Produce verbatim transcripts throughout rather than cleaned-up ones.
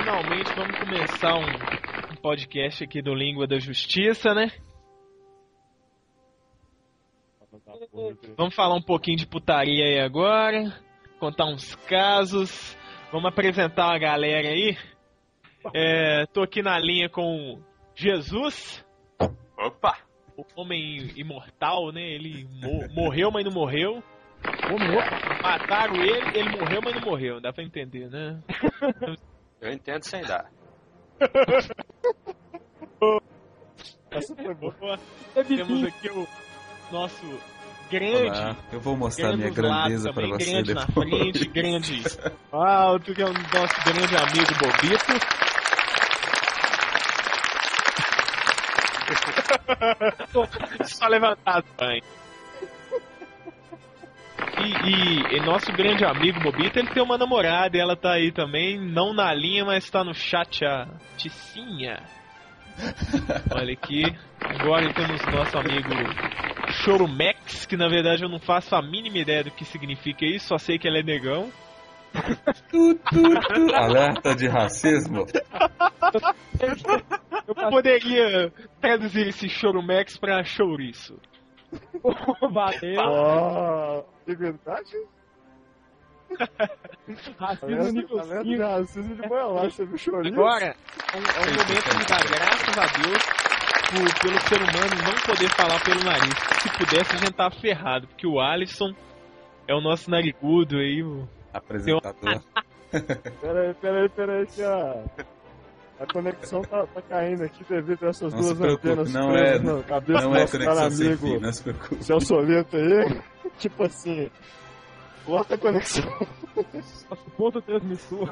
finalmente vamos começar um, um podcast aqui do Língua da Justiça, né? Vamos falar um pouquinho de putaria aí agora, contar uns casos, vamos apresentar a galera aí. É, tô aqui na linha com Jesus. Opa! O homem imortal, né? Ele mo- morreu, mas não morreu. Mataram ele, ele morreu, mas não morreu. Dá pra entender, né? Eu entendo sem dar. Essa foi boa. Temos aqui o nosso grande. Olá, eu vou mostrar minha grande grandeza também, pra você grande depois. na frente, grande alto, que é o nosso grande amigo Bobito. Só levantar as mães. E, e, e nosso grande amigo Bobito, ele tem uma namorada e ela tá aí também, não na linha, mas tá no chat, a Ticinha. Olha aqui. Agora temos nosso amigo Chorumex, que na verdade eu não faço a mínima ideia do que significa isso, só sei que ele é negão. Tu, tu, tu. Alerta de racismo. Eu poderia traduzir esse Chorumex pra chouriço. Valeu. Oh, de verdade? Racismo nível cinco. Racismo de boiolagem, você viu chorinho? Agora, é um, é um momento de dar graças a Deus por, pelo ser humano não poder falar pelo nariz. Se pudesse, a gente tava ferrado, porque o Alisson é o nosso narigudo aí. O... Apresentador. Peraí, peraí, peraí, que a, a conexão tá, tá caindo aqui devido a essas Não se duas preocupe, antenas não presas é, na cabeça não do é nosso cara conexão sem amigo, fio, não se preocupe. seu Solito aí. Tipo assim, corta a conexão. Nosso ponto transmissor.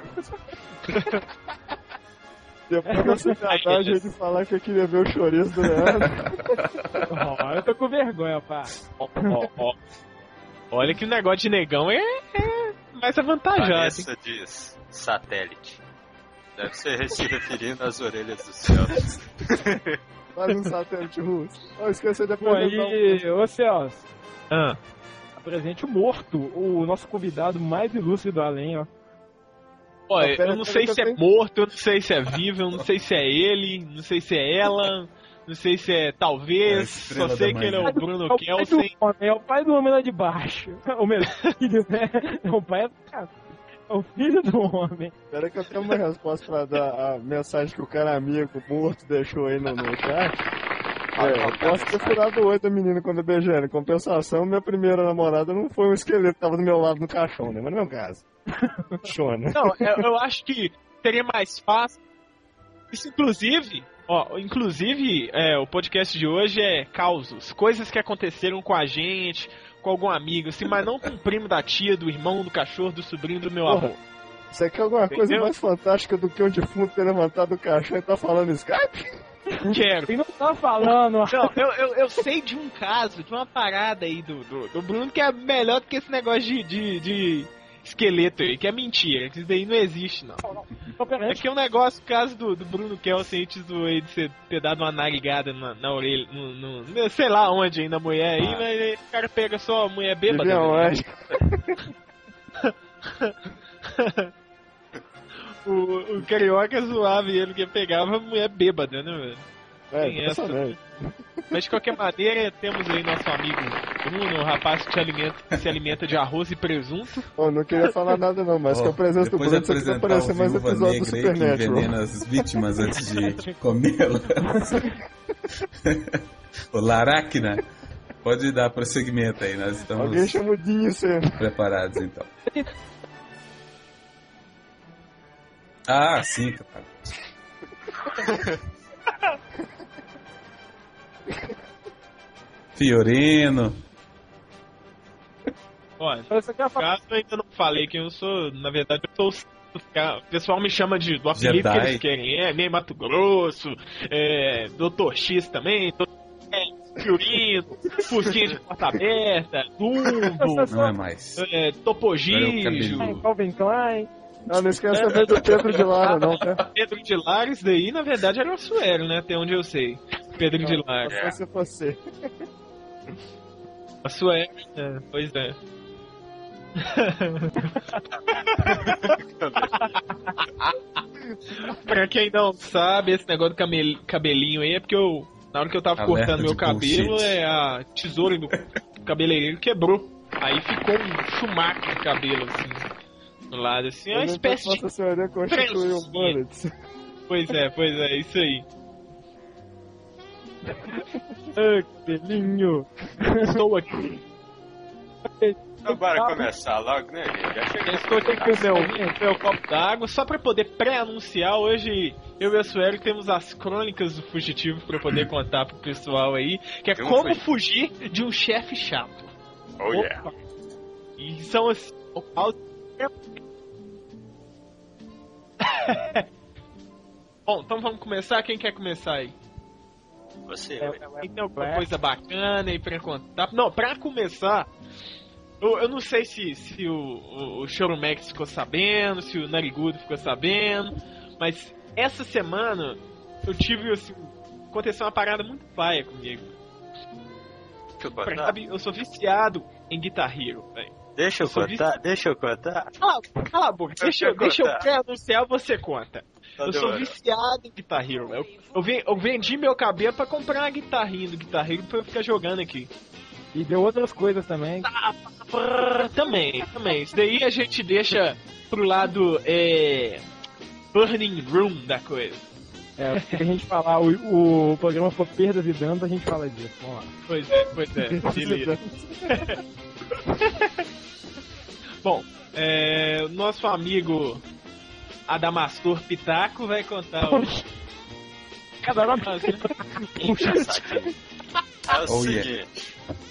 Depois dessa verdade de falar que eu queria ver o chouriço do Leandro. Oh, eu tô com vergonha, pá. Ó, ó, ó. Olha que o negócio de negão é, é mais avantajado. Vanessa diz satélite. Deve ser se referindo às orelhas do céu. Faz um satélite russo. Oh, esqueci de Pô, apresentar aí, ô Celso, Ah, apresente o morto, o nosso convidado mais ilustre do além, ó. ó, Não, pera, eu não pera, sei que se eu é morto, eu não sei se é vivo, eu não sei se é ele, não sei se é ela, não sei se é É a talvez, estrela só sei da que ele é manhã. o Bruno É o pai Kelsen. do homem, é o pai do homem lá de baixo. O meu filho, né? É o pai do cara. É o filho do homem. Espera que eu tenho uma resposta pra dar a mensagem que o cara amigo morto deixou aí no, no chat. É, eu posso ter furado o olho da menina quando eu beijei ela. Em compensação, minha primeira namorada não foi um esqueleto que tava do meu lado no caixão, né? Mas não é o caso. Chona. Não, eu, eu acho que seria mais fácil. Isso, inclusive, ó, inclusive, é, o podcast de hoje é causos, coisas que aconteceram com a gente, com algum amigo, assim, mas não com o primo da tia, do irmão, do cachorro, do sobrinho, do meu avô. Isso aqui é alguma coisa Entendeu? mais fantástica do que um defunto ter levantado o caixão e tá falando Skype? Quero. Ele não tá falando, ó. Não, eu, eu, eu sei de um caso, de uma parada aí do, do, do Bruno que é melhor do que esse negócio de, de, de esqueleto aí, que é mentira, que isso daí não existe, não. Então, pera aí. É que é um negócio, o caso do, do Bruno Kelsen, te zoei de você ter dado uma narigada na, na orelha, no, no- sei lá onde aí, na mulher aí, Ah. mas aí o cara pega só a mulher bêbada. Vivian né? West. o, o carioca zoava ele que pegava a mulher bêbada, né, velho? É, Tem essa. impressionante. Mas de qualquer maneira, temos aí nosso amigo Bruno, o rapaz que, te alimenta, que se alimenta de arroz e presunto. Pô, não queria falar nada não, mas Ó, com a presença do depois Bruno, de você precisa apresentar aparecer o mais Viúva episódio do Negra aí que Supernatural. envenena as vítimas antes de comê-las. O Laracna. Pode dar prosseguimento aí, nós estamos Alguém chama o Dinho sempre. preparados então. Ah, sim, cara. Fiorino. Olha, Você quer no falar? caso eu ainda não falei que eu sou, na verdade, eu sou. O pessoal me chama de do apelido Jedi. que eles querem. É, meio Mato Grosso, é, doutor X também, doutor Fiorino, Fusquinha de porta aberta, Dumbo, Não é mais. é, Agora é o Topogígio, cabelinho. Calvin Klein. Ah, não esquece também do Pedro de Lara, não, tá? Pedro de Lares, daí na verdade era o Suero, né? Até onde eu sei. Pedro de Lares. Só se você. A Suero, é, pois é. Pra quem não sabe, esse negócio do camel- cabelinho aí é porque eu, na hora que eu tava Alerta cortando meu de cabelo, bullshit. é a tesoura do cabeleireiro quebrou. Aí ficou um chumaco de cabelo, assim, do lado, assim, é uma espécie de... Nossa Senhoria constituiu um bullet. Pois é, pois é, isso aí. Ah, cabelinho. Estou aqui. Então bora começar logo, né, gente? Já Eu chegou. estou aqui com o meu, meu copo d'água, só pra poder pré-anunciar. Hoje eu e a Sueli temos as crônicas do fugitivo pra poder contar pro pessoal aí, que é De um como fugi- fugir de um chefe chato. Oh, yeah. E são assim... Bom, então vamos começar. Quem quer começar aí? Você, É, ué. Quem tem alguma coisa bacana aí pra contar? Não, pra começar, eu, eu não sei se, se o, o, o Chorumex ficou sabendo, se o Narigudo ficou sabendo, mas essa semana eu tive, assim, aconteceu uma parada muito paia comigo. Deixa eu Pra contar. sabe, eu sou viciado em Guitar Hero, velho. Deixa eu eu sou contar, deixa eu contar. Cala, cala a boca, deixa, eu- quero deixa eu contar. pré-anunciar, você conta. Tá Eu sou demorando. viciado em Guitar Hero. Eu, eu, ven- eu vendi meu cabelo pra comprar uma guitarrinha do Guitar Hero pra eu ficar jogando aqui. E deu outras coisas também. Brrr, Também, também. Isso daí a gente deixa pro lado é, Burning Room da coisa. É, se a gente falar, o, o programa for perdas e danos, a gente fala disso. Vamos lá. Pois é, pois é. Beleza. Bom, é, o nosso amigo Adamastor Pitaco vai contar o... Cada nome É o Oh, seguinte.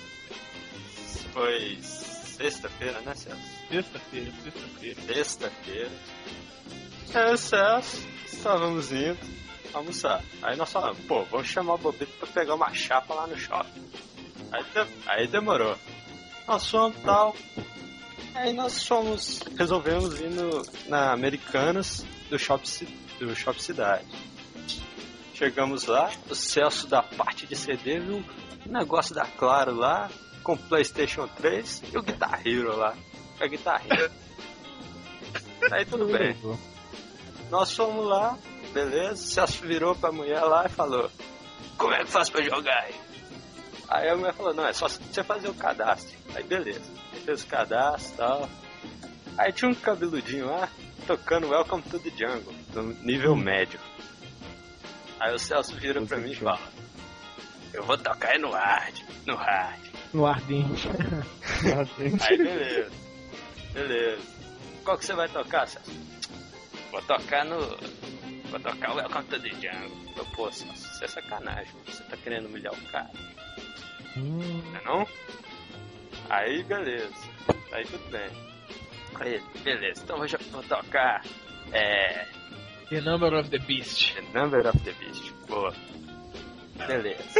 Foi sexta-feira, né, Celso? Sexta-feira, sexta-feira. Sexta-feira. É, Celso, estávamos indo almoçar. Aí nós falamos, pô, vamos chamar o Bobito pra pegar uma chapa lá no shopping. Aí, de- aí demorou. Nós fomos tal. Aí nós fomos, resolvemos ir no, na Americanas do Shopping, Ci- do Shopping Cidade. Chegamos lá, o Celso da parte de C D viu um negócio da Claro lá, com o PlayStation três e o Guitar Hero lá. A Guitar Hero. Aí tudo bem. Nós fomos lá, beleza, o Celso virou pra mulher lá e falou, como é que faz pra jogar aí? Aí a mulher falou, não, é só você fazer o cadastro. Aí beleza, aí fez o cadastro e tal. Aí tinha um cabeludinho lá, tocando Welcome to the Jungle, no nível médio. Aí o Celso vira pra mim e fala, eu vou tocar aí no hard, no hard. no ardente. Aí beleza, beleza. Qual que você vai tocar, Celso? Vou tocar no... Vou tocar o Welcome to the Jungle. Eu, pô, Celso, isso é sacanagem, você tá querendo humilhar o cara. Hum, Não é não? Aí beleza, aí tudo bem. Aí, beleza, então eu já vou tocar é, The Number of the Beast. The Number of the Beast. Boa. Beleza.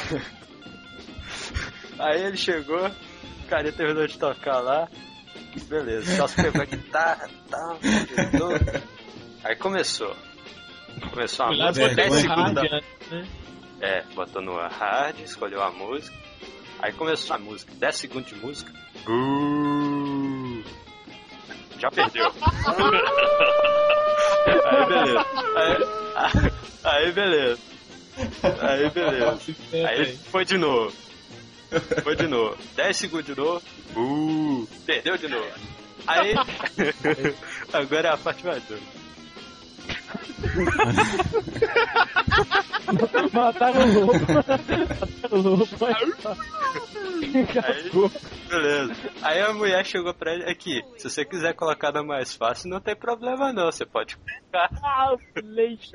Aí ele chegou, o cara terminou de tocar lá. Beleza, só se pegou a guitarra, tal, ajudou. Aí começou. Começou a Fui lá música, botar dez no segundos. hard da- antes, né? É, botou no hard, escolheu a música. Aí começou a música, dez segundos de música. Uh, já perdeu. Aí beleza. Aí, aí beleza. Aí beleza. Aí foi de novo. Foi de novo. dez segundos de novo. Uh, perdeu de novo. Aí. Agora é a parte mais dura. Mataram o lobo. Mataram o lobo. Aí, beleza. Aí a mulher chegou pra ele aqui. Se você quiser colocar na mais fácil, não tem problema não. Você pode colocar. Ah, leite.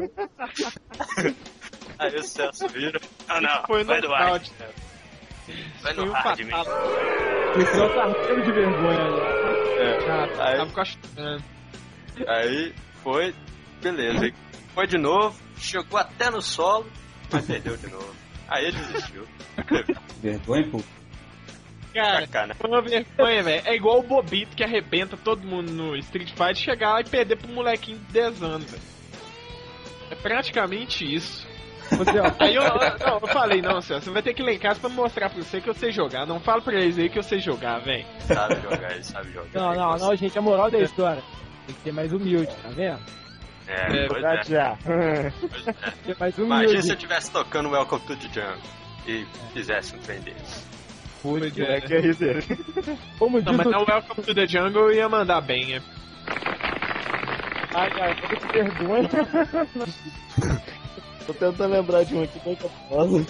Aí o Celso vira. Ah não, Foi vai no no hard. out. Vai Foi no um hard fatal. mesmo. Esse é o tarteiro de vergonha ali. É. Ah, Aí- tava questionando. Aí foi, beleza. Aí foi de novo, chegou até no solo, mas perdeu de novo. Aí ele desistiu. Vergonha, pô. Cara, Sacana. foi uma vergonha, velho. É igual o Bobito que arrebenta todo mundo no Street Fighter chegar lá e perder pro molequinho de dez anos, velho. É praticamente isso. Você, ó, Aí eu, eu- não, eu falei, não, Celso, você vai ter que ir lá em casa pra mostrar pra você que eu sei jogar. Não fala pra eles aí que eu sei jogar, velho. Sabe jogar, ele sabe jogar. Não, não, não, gente, a moral da história tem que ser mais humilde, tá vendo? É, É, pois Já, é. já. Mas um Imagina humilde. se eu estivesse tocando Welcome to the Jungle e fizesse um trem desse. Pois É é. que é rir dele. Como Não, diz mas o... não Welcome to the Jungle ia mandar bem, é. Ai, ai, que vergonha. Tô tentando lembrar de um aqui bem cabuloso.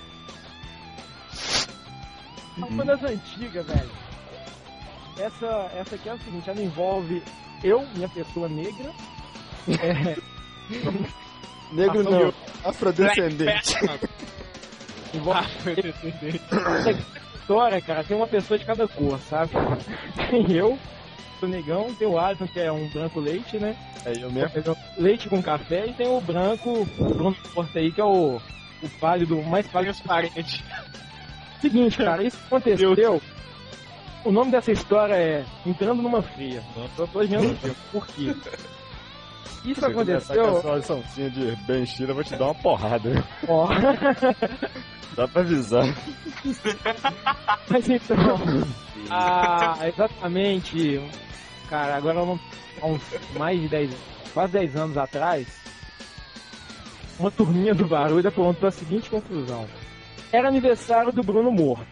Uma das antigas, velho. Essa, essa aqui é o seguinte, ela envolve eu, minha pessoa negra. É, Negro Ação não, de- afrodescendente. envolve essa história, cara, tem uma pessoa de cada cor, sabe? Tem eu, sou negão, tem o Alisson, que é um branco leite, né? Aí eu mesmo. Leite com café, e tem o branco, o Bruno Porta aí, que é o, o pálido, o mais pálido. Transparente. Seguinte, cara, isso aconteceu. O nome dessa história é Entrando numa Fria. Eu tô olhando aqui, por quê? Isso Se começar com aconteceu. essa liçãozinha de Ben Shira, eu vou te dar uma porrada. Ó, Dá pra avisar. mas então. Ah, exatamente. Cara, agora não, há uns mais de dez, quase dez anos atrás, uma turminha do Barulho apontou a seguinte conclusão: era aniversário do Bruno morto.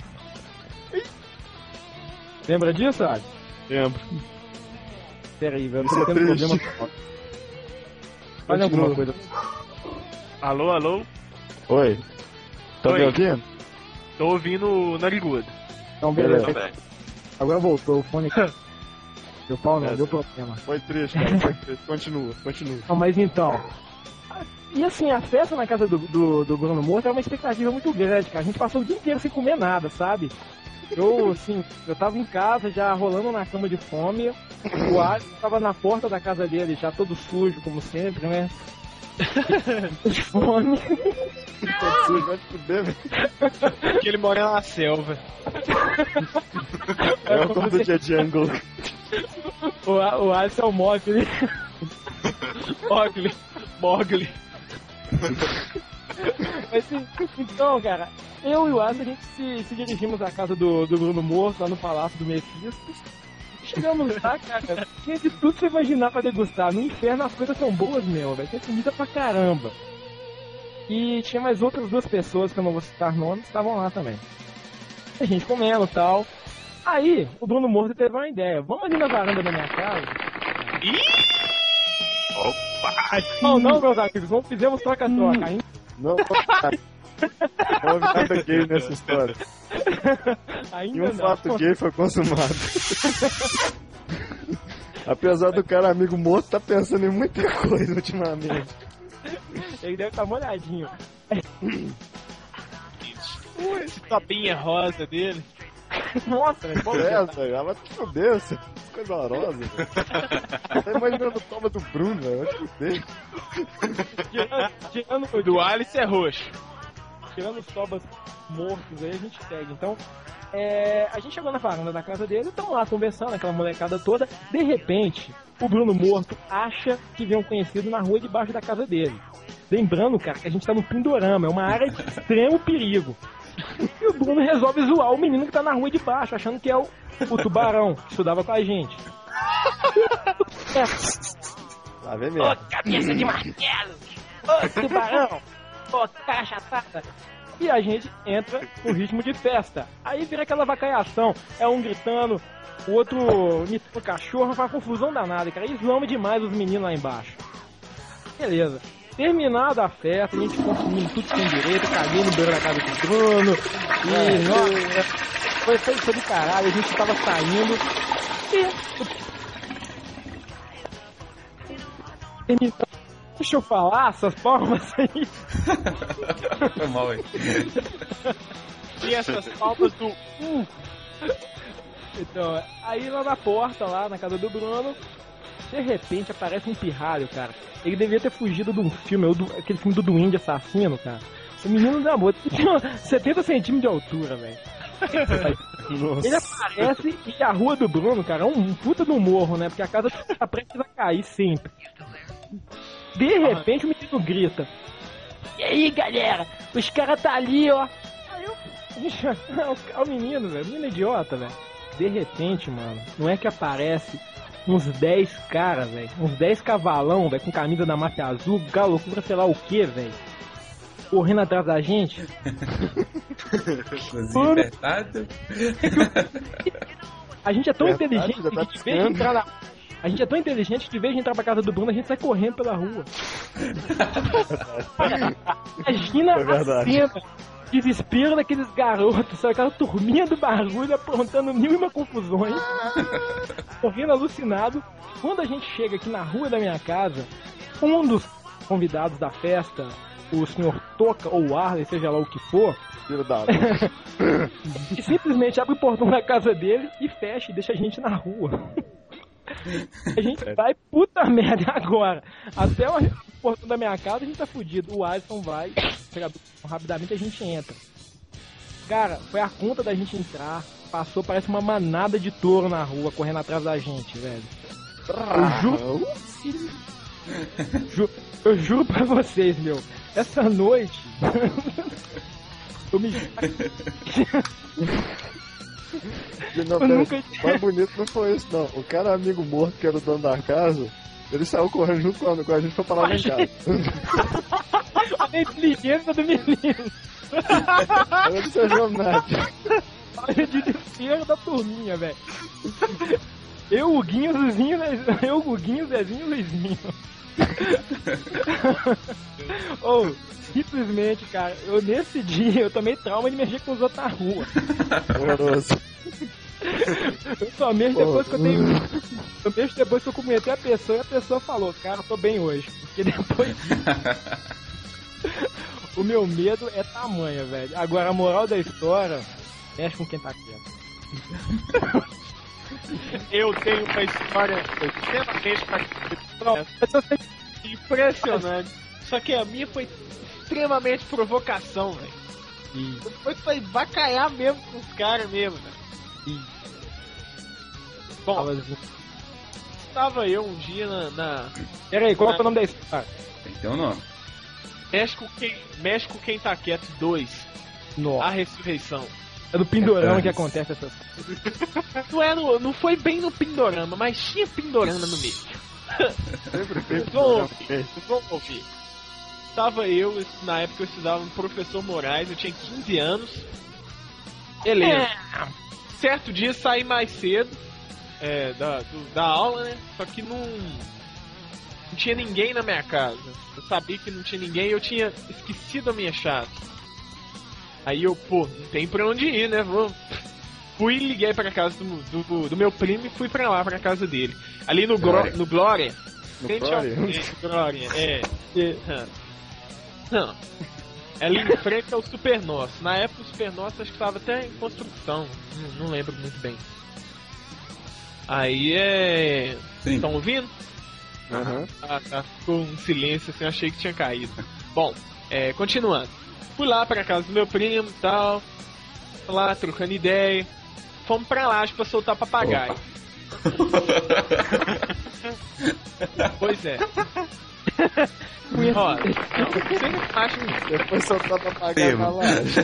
Lembra disso, Ali? Lembro. Terrível, eu Isso tô é tendo triste. problema. Faz alguma coisa. Alô, alô? Oi. Tá Oi. me ouvindo? Tô ouvindo o Narigudo. Então, beleza. Também. Agora voltou o fone. Deu pau não, É, deu problema. Foi triste, cara. Foi triste. Continua, continua. Não, mas então. E assim, a festa na casa do, do, do Bruno Morto era uma expectativa muito grande, cara. A gente passou o dia inteiro sem comer nada, sabe? Eu, assim, eu tava em casa já rolando na cama de fome. O Alisson tava na porta da casa dele, já todo sujo, como sempre, né? De fome. Tô sujo, vai te fuder, velho. Porque ele mora na selva. É o como do dia Jungle. O, o Alisson é o Mogli. Mogli. Mogli. Mas assim, então, cara, eu e o Alisson, a gente se, se dirigimos à casa do, do Bruno Morto, lá no Palácio do Mephisto. Chegamos lá, cara, tinha de tudo que você imaginar pra degustar. No inferno as coisas são boas mesmo, velho. Tem comida pra caramba. E tinha mais outras duas pessoas, que eu não vou citar nomes, que estavam lá também. A gente comendo e tal. Aí, o Bruno Morto teve uma ideia. Vamos ali na varanda da minha casa? Não, não, meus amigos, não fizemos troca-troca. Ainda Não, não houve nada gay nessa história. E ainda um não. fato gay foi consumado. Apesar do cara amigo morto tá pensando em muita coisa ultimamente. Ele deve estar molhadinho. Ui, esse topinha rosa dele. Nossa, velho. Pô, é essa? Ela te fudeu, essa coisa horrorosa, velho. Tá imaginando o toma do Bruno, velho. Vai te fuder. Tirando, tirando, O do Alice é roxo. tirando os tobas mortos aí, a gente segue. Então, é, a gente chegou na varanda da casa dele, estamos lá conversando, aquela molecada toda. De repente, o Bruno Morto acha que vê um conhecido na rua debaixo da casa dele. Lembrando, cara, que a gente tá no Pindorama, é uma área de extremo perigo. E o Bruno resolve zoar o menino que tá na rua de baixo, achando que é o, o tubarão que estudava com a gente. Lá vem Ô, mesmo. cabeça de martelo! Ô, tubarão! Ô, cara chatada! E a gente entra no ritmo de festa. Aí vira aquela vacaiação. É um gritando, o outro imitando o cachorro, faz uma confusão danada, cara. E zoamos demais os meninos lá embaixo. Beleza. Terminada a festa, a gente consumindo tudo sem direito, caguei no beiro da casa do Bruno. E, nossa, foi, foi, foi do caralho, a gente tava saindo. E... Terminando. Deixa eu falar essas palmas aí. Foi mal, hein? E essas palmas do uh, Então, aí lá na porta, lá na casa do Bruno, de repente aparece um pirralho, cara. Ele devia ter fugido de um filme, ou do, aquele filme do Duende Assassino, cara. O menino da moto tinha setenta centímetros de altura, velho. Ele aparece e a rua do Bruno, cara, é um, um puta do morro, né? Porque a casa tá prestes a cair sempre. De repente o menino grita: e aí, galera? Os caras tá ali, ó. Aí eu... É o menino, velho. Menino idiota, velho. De repente, mano, não é que aparece uns dez caras, velho. Uns dez cavalão, velho, com camisa da máfia azul, loucura, sei lá o que, velho. Correndo atrás da gente. Verdade? A gente é tão Verdade, inteligente já tá que de vez de entrar na... A gente é tão inteligente que de vez de entrar pra casa do Bruno, a gente sai correndo pela rua. Imagina É a verdade. cena. Desespero daqueles garotos, sabe? Aquela turminha do barulho aprontando mil e uma confusões. Correndo alucinado. Quando a gente chega aqui na rua da minha casa, um dos convidados da festa, o senhor Toca ou Arley, seja lá o que for, Filho da... e simplesmente abre o portão da casa dele e fecha e deixa a gente na rua. A gente vai, puta merda, agora. Até o portão da minha casa a gente tá fudido. O Alisson vai, rapidamente a gente entra. Cara, foi a conta da gente entrar. Passou, parece uma manada de touro na rua correndo atrás da gente, velho. Eu juro. Ju, eu juro pra vocês, meu. Essa noite. eu me. Não, Eu nunca- O mais bonito não foi isso, não. O cara amigo morto, que era o dono da casa, ele saiu correndo junto com a, com a gente pra parar lá em casa. A inteligência do menino. Eu não sei nada. Olha de desespero da turminha, velho. Eu, o Guinho, o Luizinho, eu, o Guinho, o Zezinho e o Luizinho. Ou, simplesmente, cara, eu nesse dia eu tomei trauma de mexer com os outros na rua. Horroroso. Eu só mexo depois que eu tenho. Eu mexo depois que eu cumprimentei a pessoa e a pessoa falou, cara, eu tô bem hoje. Porque depois disso, o meu medo é tamanha, velho. Agora a moral da história, mexe com quem tá quieto. Eu tenho uma história extremamente parecida. Impressionante. Só que a minha foi extremamente provocação, velho. Foi pra bacalhar mesmo com os caras mesmo, velho. Bom, estava eu um dia na... na... Pera aí, qual é o nome da história? Tem que ter um nome. México quem, México quem tá quieto dois. A Nossa, ressurreição. é do Pindorama que acontece essas coisas. Não, é no, não foi bem no Pindorama, mas tinha Pindorama no meio. Sempre Vocês feito. vão ouvir, vocês vão ouvir. Tava eu, na época eu estudava no Professor Moraes, eu tinha quinze anos. Beleza. Certo dia saí mais cedo é, da, do, da aula, né? Só que não, não tinha ninguém na minha casa. Eu sabia que não tinha ninguém e eu tinha esquecido a minha chave. Aí eu, pô, não tem pra onde ir, né? Vou... Fui e liguei pra casa do, do, do meu primo e fui pra lá, pra casa dele. Ali no, Glória. no Glória. No frente ao- Glória? É, Glória, é. é. Não. Ali em frente ao Super Nosso. Na época o Super Nosso acho que tava até em construção. Não, não lembro muito bem. Aí é. Sim. Estão ouvindo? Aham. Ah, tá. Ficou um silêncio assim, achei que tinha caído. Bom, é, continuando. Fui lá pra casa do meu primo e tal. Lá, trocando ideia. Fomos pra lá pra soltar papagaio. Pois é. Ó, não, você não acha que Depois soltar pra pagar Temo. na laje.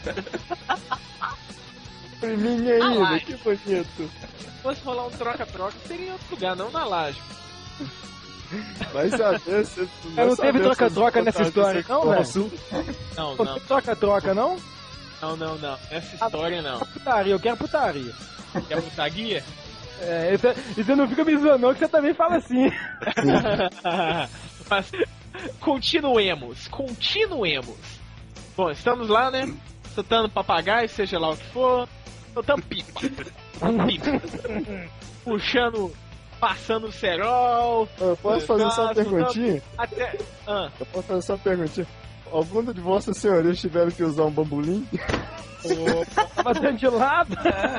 Priminha Na ainda, laje. que bonito. se fosse rolar um troca-troca, seria em outro lugar, não na laje. Vai saber se... Eu não teve troca-troca nessa história, não, velho? Não, Não não, tem troca-troca, não? não, não, não. Essa história não. Putaria, eu quero putaria. Quer botar guia? É, e você- e você não fica me zoando, não, que você também fala assim. Mas continuemos, continuemos. Bom, estamos lá, né? Soltando papagaio, seja lá o que for. Soltando pipa. Pipa. Puxando, passando o cerol. Eu posso fazer só uma Tá, perguntinha? Até. Ah, Eu posso fazer só uma perguntinha? Algum de vossas senhorias tiveram que usar um bambolim? Tá batendo de lado.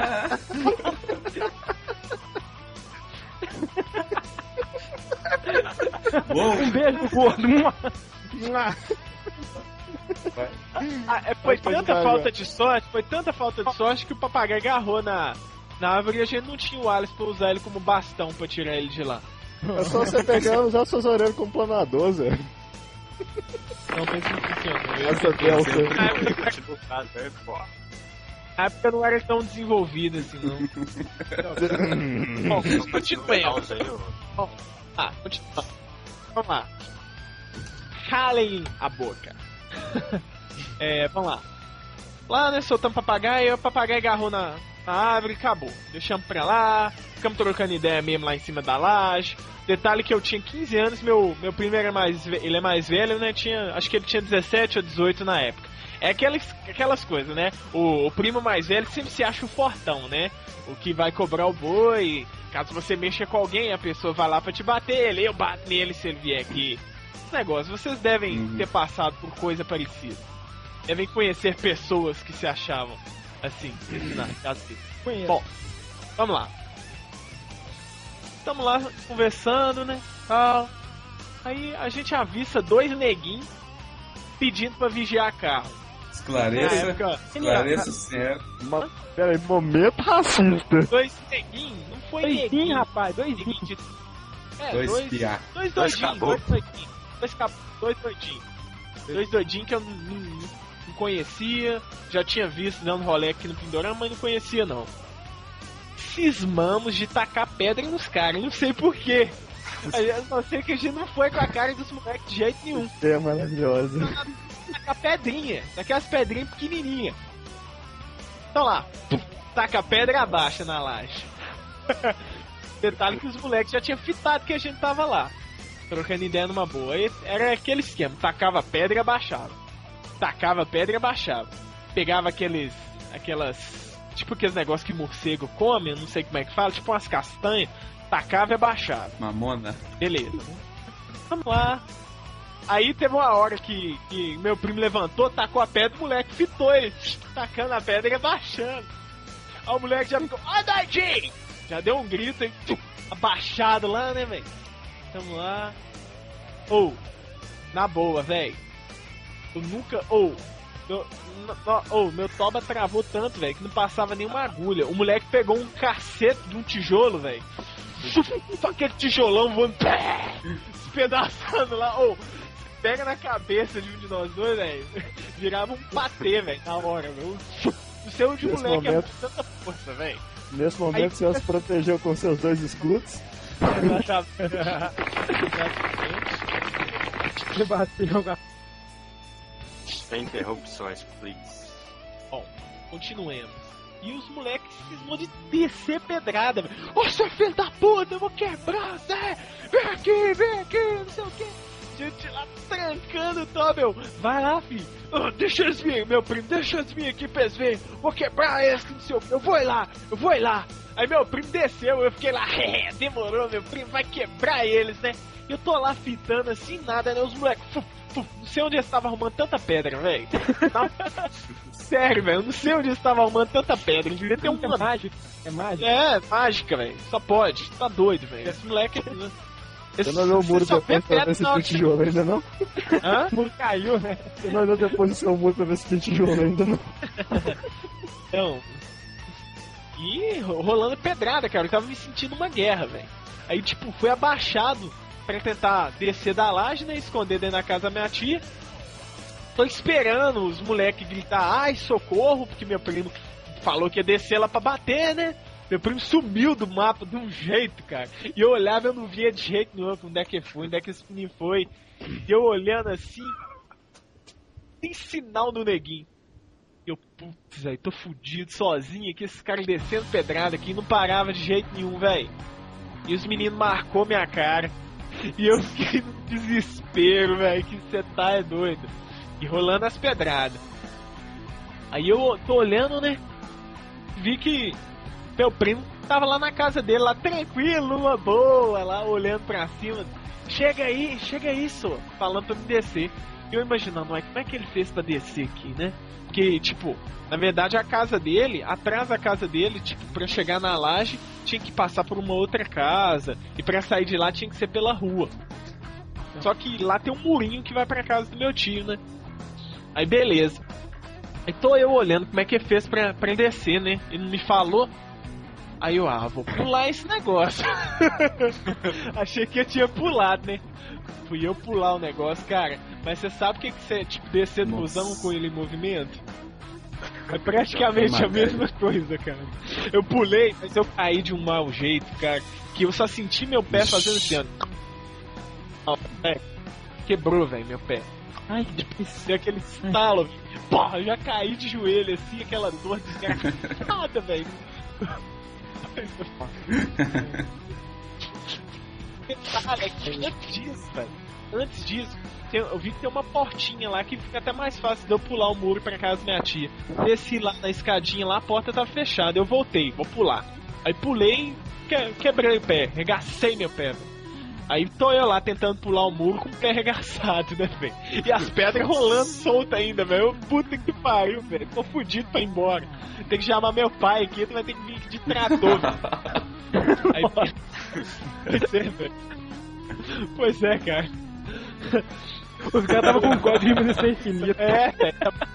Uou. Um beijo gordo. ah, é, foi Pode tanta pagar. falta de sorte, foi tanta falta de sorte que o papagaio agarrou na, na árvore e a gente não tinha o Alice pra usar ele como bastão pra tirar ele de lá. É só você pegar e usar suas orelhas como planador, Zé. Não tem que funcionar. Essa delta. É, pô. Na época não era tão desenvolvido assim, não. Bom, continuemos. Bom, ah, continua. Vamos lá. Calem a boca. É, vamos lá. Lá, né, soltamos papagaio, o papagaio agarrou na, na árvore e acabou. Deixamos pra lá, ficamos trocando ideia mesmo lá em cima da laje. Detalhe que eu tinha quinze anos, meu, meu primo era mais, ele é mais velho, né, tinha, acho que ele tinha dezessete ou dezoito na época. É aquelas, aquelas coisas, né, o, o primo mais velho sempre se acha o fortão, né, o que vai cobrar o boi, caso você mexa com alguém, a pessoa vai lá pra te bater, ele, eu bato nele se ele vier aqui. Esse negócio, vocês devem uhum. ter passado por coisa parecida. Devem conhecer pessoas que se achavam assim, na casa dele. Bom, vamos lá. Estamos lá conversando, né? Tal. Aí a gente avista dois neguinhos pedindo pra vigiar carro. Esclareça, época, esclareça certo. Peraí, momento racista. Dois neguinhos? Não foi dois neguinho, sim, rapaz, dois neguinhos. É, dois dois, piá. dois doidinhos, dois doidinhos. Dois, cap... dois doidinhos. Dois doidinhos que eu não, não, não conhecia. Já tinha visto dando rolê aqui no Pindorama, mas não conhecia não. Cismamos de tacar pedra nos caras, não sei porquê. Eu só sei que a gente não foi com a cara dos moleques de jeito nenhum. É maravilhoso. Tacar pedrinha, daquelas pedrinhas pequenininhas. Então lá, taca a pedra abaixo na laje. Detalhe que os moleques já tinham fitado que a gente tava lá, trocando ideia numa boa. Era aquele esquema, tacava pedra e abaixava. Tacava pedra e abaixava. Pegava aqueles, aquelas, tipo aqueles negócios que morcego come, eu não sei como é que fala, tipo umas castanhas, tacava e abaixava. Mamona. Beleza, né? Vamos lá. Aí teve uma hora que, que meu primo levantou, tacou a pedra, o moleque fitou ele, tacando a pedra e abaixando. Aí o moleque já ficou, ó, doidinho! Já deu um grito, hein? Abaixado lá, né, velho? Tamo lá. Ou, oh, na boa, velho. Eu nunca. Ou, oh, oh, meu toba travou tanto, velho, que não passava nenhuma agulha. O moleque pegou um cacete de um tijolo, velho. Só aquele tijolão voando, despedaçando lá. Ou, oh, pega na cabeça de um de nós dois, velho. Virava um patê, velho, na hora, velho. O seu de moleque momento... é com tanta força, velho. Nesse momento, aí... você se protegeu com seus dois escudos. Você bateu com a... Sem interrupções, please. Bom, continuemos. E os moleques cismou de descer pedrada, velho. Ô, seu filho da puta, eu vou quebrar, Zé! Vem aqui, vem aqui, não sei o que. Gente lá trancando o Tobel. Vai lá, filho. Oh, deixa eles vir, meu primo, deixa eles vir aqui pra eles verem. Vou quebrar eles, não sei o que. Eu vou ir lá, eu vou ir lá. Aí meu primo desceu, eu fiquei lá, demorou, meu primo vai quebrar eles, né? Eu tô lá fitando assim, nada, né? Os moleques, não sei onde eles estavam arrumando tanta pedra, velho. Sério, velho, eu não sei onde eles estavam arrumando tanta pedra. Devia ter uma. É mágica, é mágica. É, mágica, velho. Só pode, tá doido, velho. Esse moleque. Você não olhou o muro depois pra ver se tinha tijolo ainda não? Hã? O muro caiu, né? Você não olhou depois do seu muro pra ver se tinha tijolo ainda não? Então. E rolando pedrada, cara. Eu tava me sentindo uma guerra, velho. Aí, tipo, fui abaixado pra tentar descer da laje, né? Esconder dentro da casa da minha tia. Tô esperando os moleques gritar, ai, socorro, porque meu primo falou que ia descer lá pra bater, né? Meu primo sumiu do mapa de um jeito, cara. E eu olhava e eu não via de jeito nenhum onde é que foi, onde é que esse menino foi. E eu olhando assim, sem sinal do neguinho. Eu, putz, velho, tô fudido sozinho aqui, esses caras descendo pedrada aqui, não parava de jeito nenhum, velho. E os meninos marcou minha cara. E eu fiquei no desespero, velho, que você tá é doido. E rolando as pedradas. Aí eu tô olhando, né? Vi que meu primo tava lá na casa dele, lá tranquilo, numa boa, lá olhando pra cima. Chega aí, chega aí, só, falando pra me descer. E eu imaginando, mas como é que ele fez pra descer aqui, né? Porque, tipo, na verdade a casa dele, atrás da casa dele, tipo, pra chegar na laje, tinha que passar por uma outra casa. E pra sair de lá tinha que ser pela rua. Só que lá tem um murinho que vai pra casa do meu tio, né? Aí beleza. Aí tô eu olhando como é que ele fez pra, pra descer, né? Ele não me falou. Aí eu, ah, vou pular esse negócio. Achei que eu tinha pulado, né? Fui eu pular o negócio, cara. Mas você sabe o que que você, tipo, descer do busão com ele em movimento? É praticamente a mesma coisa, cara. Eu pulei, mas eu caí de um mau jeito, cara, que eu só senti meu pé fazendo assim, ó. Quebrou, velho, meu pé. Ai, deu aquele estalo, porra, eu já caí de joelho assim, aquela dor desgraçada, velho. Antes disso, velho, antes disso, eu vi que tem uma portinha lá que fica até mais fácil de eu pular o muro pra casa da minha tia. Desci lá na escadinha lá, a porta tava fechada, eu voltei, vou pular. Aí pulei, que, quebrei o pé, regacei meu pé, velho. Aí tô eu lá tentando pular o muro com o pé arregaçado, né, velho? E as pedras rolando solta ainda, velho. Puta que pariu, velho. Tô fudido pra ir embora. Tem que chamar meu pai aqui, tu vai ter que vir de trator, velho. Aí, pois é, velho. Pois é, cara. Os caras tava com um código de munição infinito. É, velho.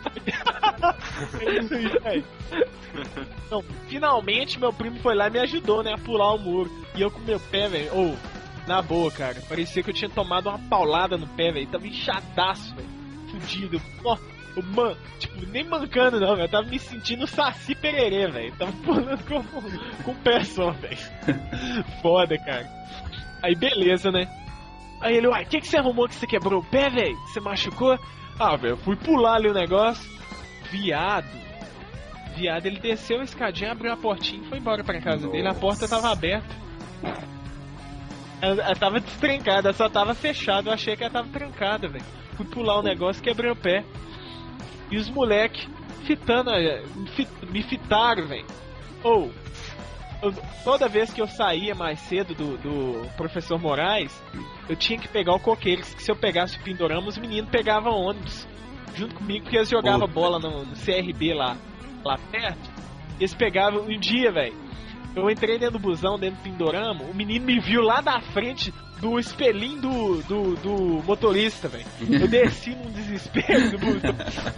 É isso aí, velho. Não, finalmente meu primo foi lá e me ajudou, né, a pular o muro. E eu com meu pé, velho, ou... Oh, na boa, cara, parecia que eu tinha tomado uma paulada no pé, velho. Tava inchadaço, velho. Fudido. Ó, oh, man, tipo, nem mancando não, velho. Tava me sentindo Saci Pererê, velho. Tava pulando com, com o pé só, velho. Foda, cara. Aí beleza, né? Aí ele, uai, o que, que você arrumou que você quebrou o pé, velho? Você machucou? Ah, velho, eu fui pular ali o negócio. Viado. Viado, ele desceu a escadinha, abriu a portinha e foi embora pra casa Nossa. dele. A porta tava aberta. Ela, ela tava destrancada, só tava fechada. Eu achei que ela tava trancada, velho. Fui pular o negócio, quebrei o pé. E os moleque fitando, me fitaram, velho. Ou, oh, toda vez que eu saía mais cedo do, do professor Moraes, eu tinha que pegar o coqueiro. Que se eu pegasse o Pindorama, os meninos pegavam ônibus junto comigo, porque eles jogavam bola no, no C R B lá, lá perto. E eles pegavam um dia, velho. Eu entrei dentro do busão, dentro do Pindorama, o menino me viu lá da frente do espelhinho do, do, do motorista, velho. Eu desci num desespero do busão.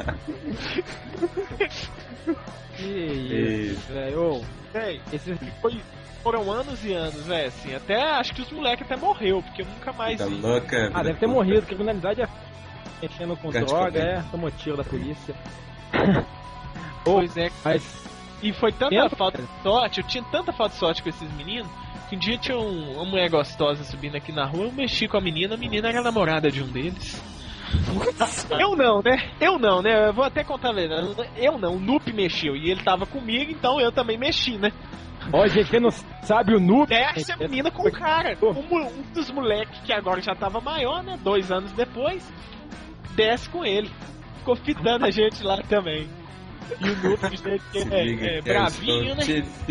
Que isso, velho. Esse foi, foram anos e anos, velho, assim. Até acho que os moleques até morreu, porque eu nunca mais vi. Louca, ah, deve ter morrido, porque a criminalidade é mexendo com droga, é, tomou tiro da polícia. Pois é, mas... E foi tanta Tempo, falta de sorte, eu tinha tanta falta de sorte com esses meninos, que um dia tinha um, uma mulher gostosa subindo aqui na rua, eu mexi com a menina, a menina era a namorada de um deles. Eu não, né? Eu não, né? Eu vou até contar a verdade. Eu não, o Nup mexeu e ele tava comigo, então eu também mexi, né? Ó, gente, quem não sabe o Nup... Desce a menina com o cara. Um, um dos moleques que agora já tava maior, né? Dois anos depois, desce com ele. Ficou fitando a gente lá também. E o Nup, gente, é, é bravinho, né?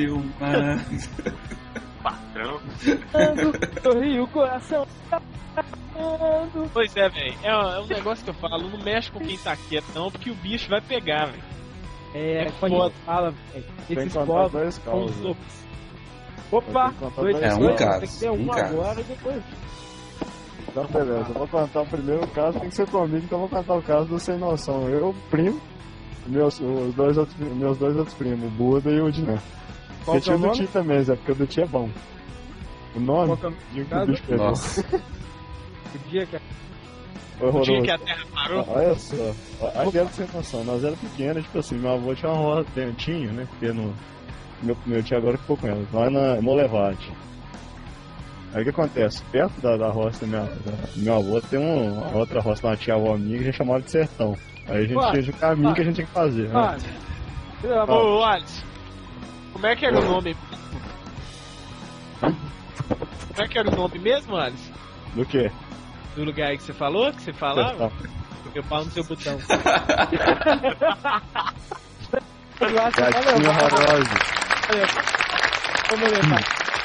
Patrão. Sorri o coração. Pois é, velho. É, é um negócio que eu falo, não mexe com quem tá quieto, não, porque o bicho vai pegar, velho. É, é quando a gente fala, véio, esses povos são os loucos. Opa! Dois, é um dois, caso. Tem que ter um, um agora e depois. Então, beleza. Eu vou contar o primeiro caso, tem que ser comigo, então eu vou contar o caso do Sem Noção. Eu, primo. Meus, os dois outros, meus dois outros primos, o Buda e o Dinan. Porque tinha o do Tio também, Zé, porque o do Tio é bom. O nome? Qual dia que o bicho pegou. Nossa. O dia que a... O dia que a Terra parou? Ah, olha só. Aqui era sem noção. Nós éramos pequenos, tipo assim, meu avô tinha uma roça dentinho, né? Porque no, meu, meu tio agora ficou com ela. Lá na Molevade. Aí o que acontece? Perto da, da roça do meu, meu avô tem um, uma outra roça da tia avó minha que a gente chamava de Sertão. Aí a gente fez o caminho que a gente tinha que fazer. Né? Ô, ô, Alisson, como é que era o nome? Como é que era o nome mesmo, Alisson? Do quê? Do lugar aí que você falou, que você falava? Eu falo no seu botão. Gatinho horroroso. Vamos levar.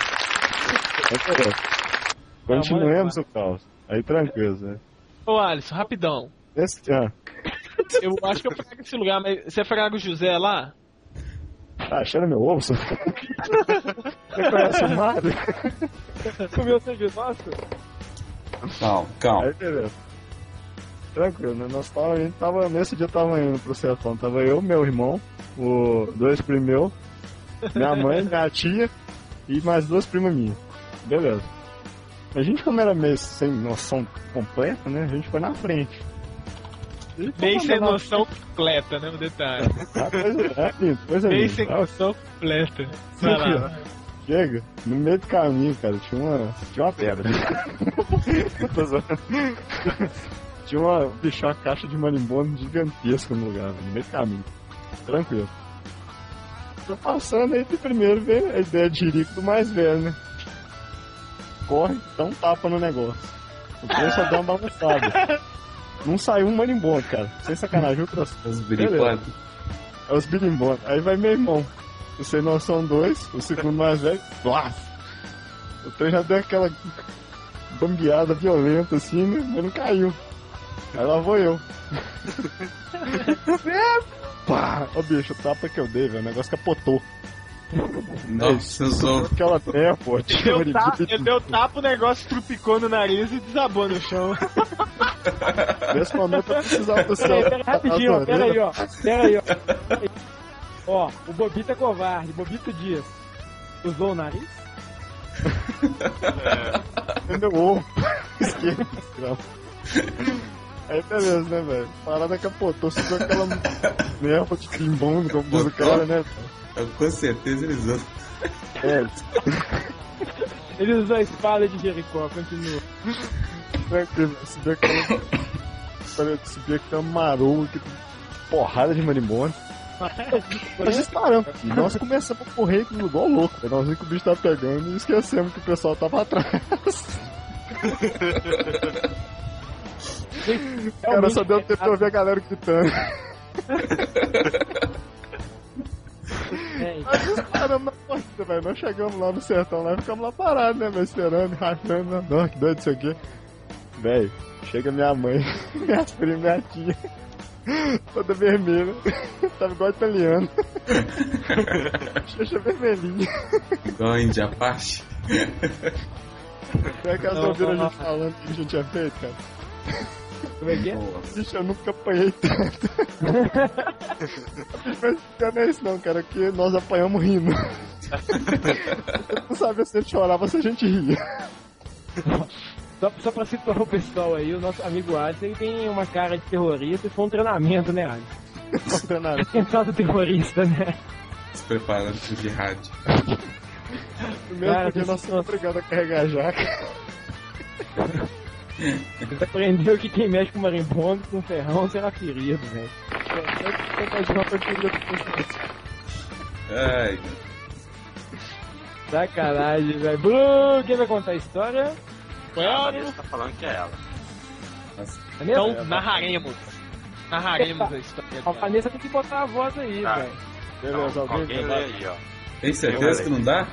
Continuemos o caos. Aí tranquilo, né? Ô, Alisson, rapidão. Esse, ah. Eu acho que eu frago esse lugar, mas você fraga o José lá? Ah, cheira meu ovo, você conhece o Mário? Comeu o sangue nosso? Calma, calma. Aí, beleza. Tranquilo, né? Nós tava, a gente tava, nesse dia tava indo pro sertão. Tava eu, meu irmão, o dois primos meus, minha mãe, minha tia e mais duas primas minhas. Beleza. A gente, como era meio sem noção completa, né? A gente foi na frente. Bem sem noção completa, né? O detalhe. Ah, coisa, é, lindo, coisa Bem linda. sem Ah, noção completa. sim, Vai lá. filho. Chega, no meio do caminho, cara, tinha uma. Tinha uma pedra. Tô zoando. Tinha uma. Bicho, uma caixa de marimbondo gigantesca no lugar, no meio do caminho. Tranquilo. Tô passando aí, de primeiro veio a ideia de jirico do mais velho, né? Corre, dá um tapa no negócio. O trem só dá uma balançada. Não saiu um marimbondo, cara. Sem sacanagem, outras Os coisas. birimbondos. É os birimbondos. Aí vai meu irmão. O sem noção dois, o segundo mais velho, blá! O trem já deu aquela bambeada violenta assim, né? Mas não caiu. Aí lá vou eu. Pá! Ô bicho, o tapa que eu dei, velho, o negócio capotou. Nossa, usou. Aquela terra, pô. Deu tapa, ele deu tapa, o negócio trupicou no nariz e desabou no chão. Nesse momento eu precisava do Pera aí, céu. pera aí, rapidinho, ó, pera aí, ó. Pera aí, ó. Ó, o Bobito é covarde. Bobito diz: usou o nariz? Entendeu? Ovo. Esquerdo, escravo. Aí beleza, né, velho? Parada capotou, subiu aquela nerva de timbondo como diz o cara, né, velho? Com certeza eles usam. É, Ele usou a espada de Jericó, continua. tranquilo, subiu aquela. Subiu aquela maroa, que porrada de marimbondo. Nós disparamos. E nós começamos a correr igual louco. Nós vimos que o bicho tava pegando e esquecemos que o pessoal tava atrás. Cara, só deu tempo de ouvir a galera gritando. É, então. Nós disparamos na porta, velho. Nós chegamos lá no sertão lá e ficamos lá parados, né, velho? Esperando, rachando. Não, que doido isso aqui. Velho, chega minha mãe, minha prima, minha tia. Toda vermelha. Tava igual italiano. Xuxa vermelhinha. Igual a Índia Apache. Como é que elas ouviram a gente falando que a gente tinha feito, cara? Como é que é? Bicho, eu nunca apanhei tanto. Mas não é isso não, cara, que nós apanhamos rindo. Eu não sabia se a gente chorava ou se a gente ria. Só, só pra situar o pessoal aí, o nosso amigo Alisson, ele tem uma cara de terrorista e foi um treinamento, né, Alisson? Não tem nada. Tentado terrorista, né? Se preparando pro jihad. Primeiro Cara, porque que nós somos obrigados a carregar a jaca. Ele aprendeu que quem mexe com marimbondo, com ferrão, será ferido, velho. Ai, Sacanagem, velho. Bruno, quem vai contar a história? A Vanessa tá falando que é ela. nossa. Vanessa? Então, narraremos. Narraremos a história. A Vanessa tem que botar a voz aí, Tá. velho. Beleza, Então, alguém alguém lê vai. aí, ó. Tem certeza que não dá?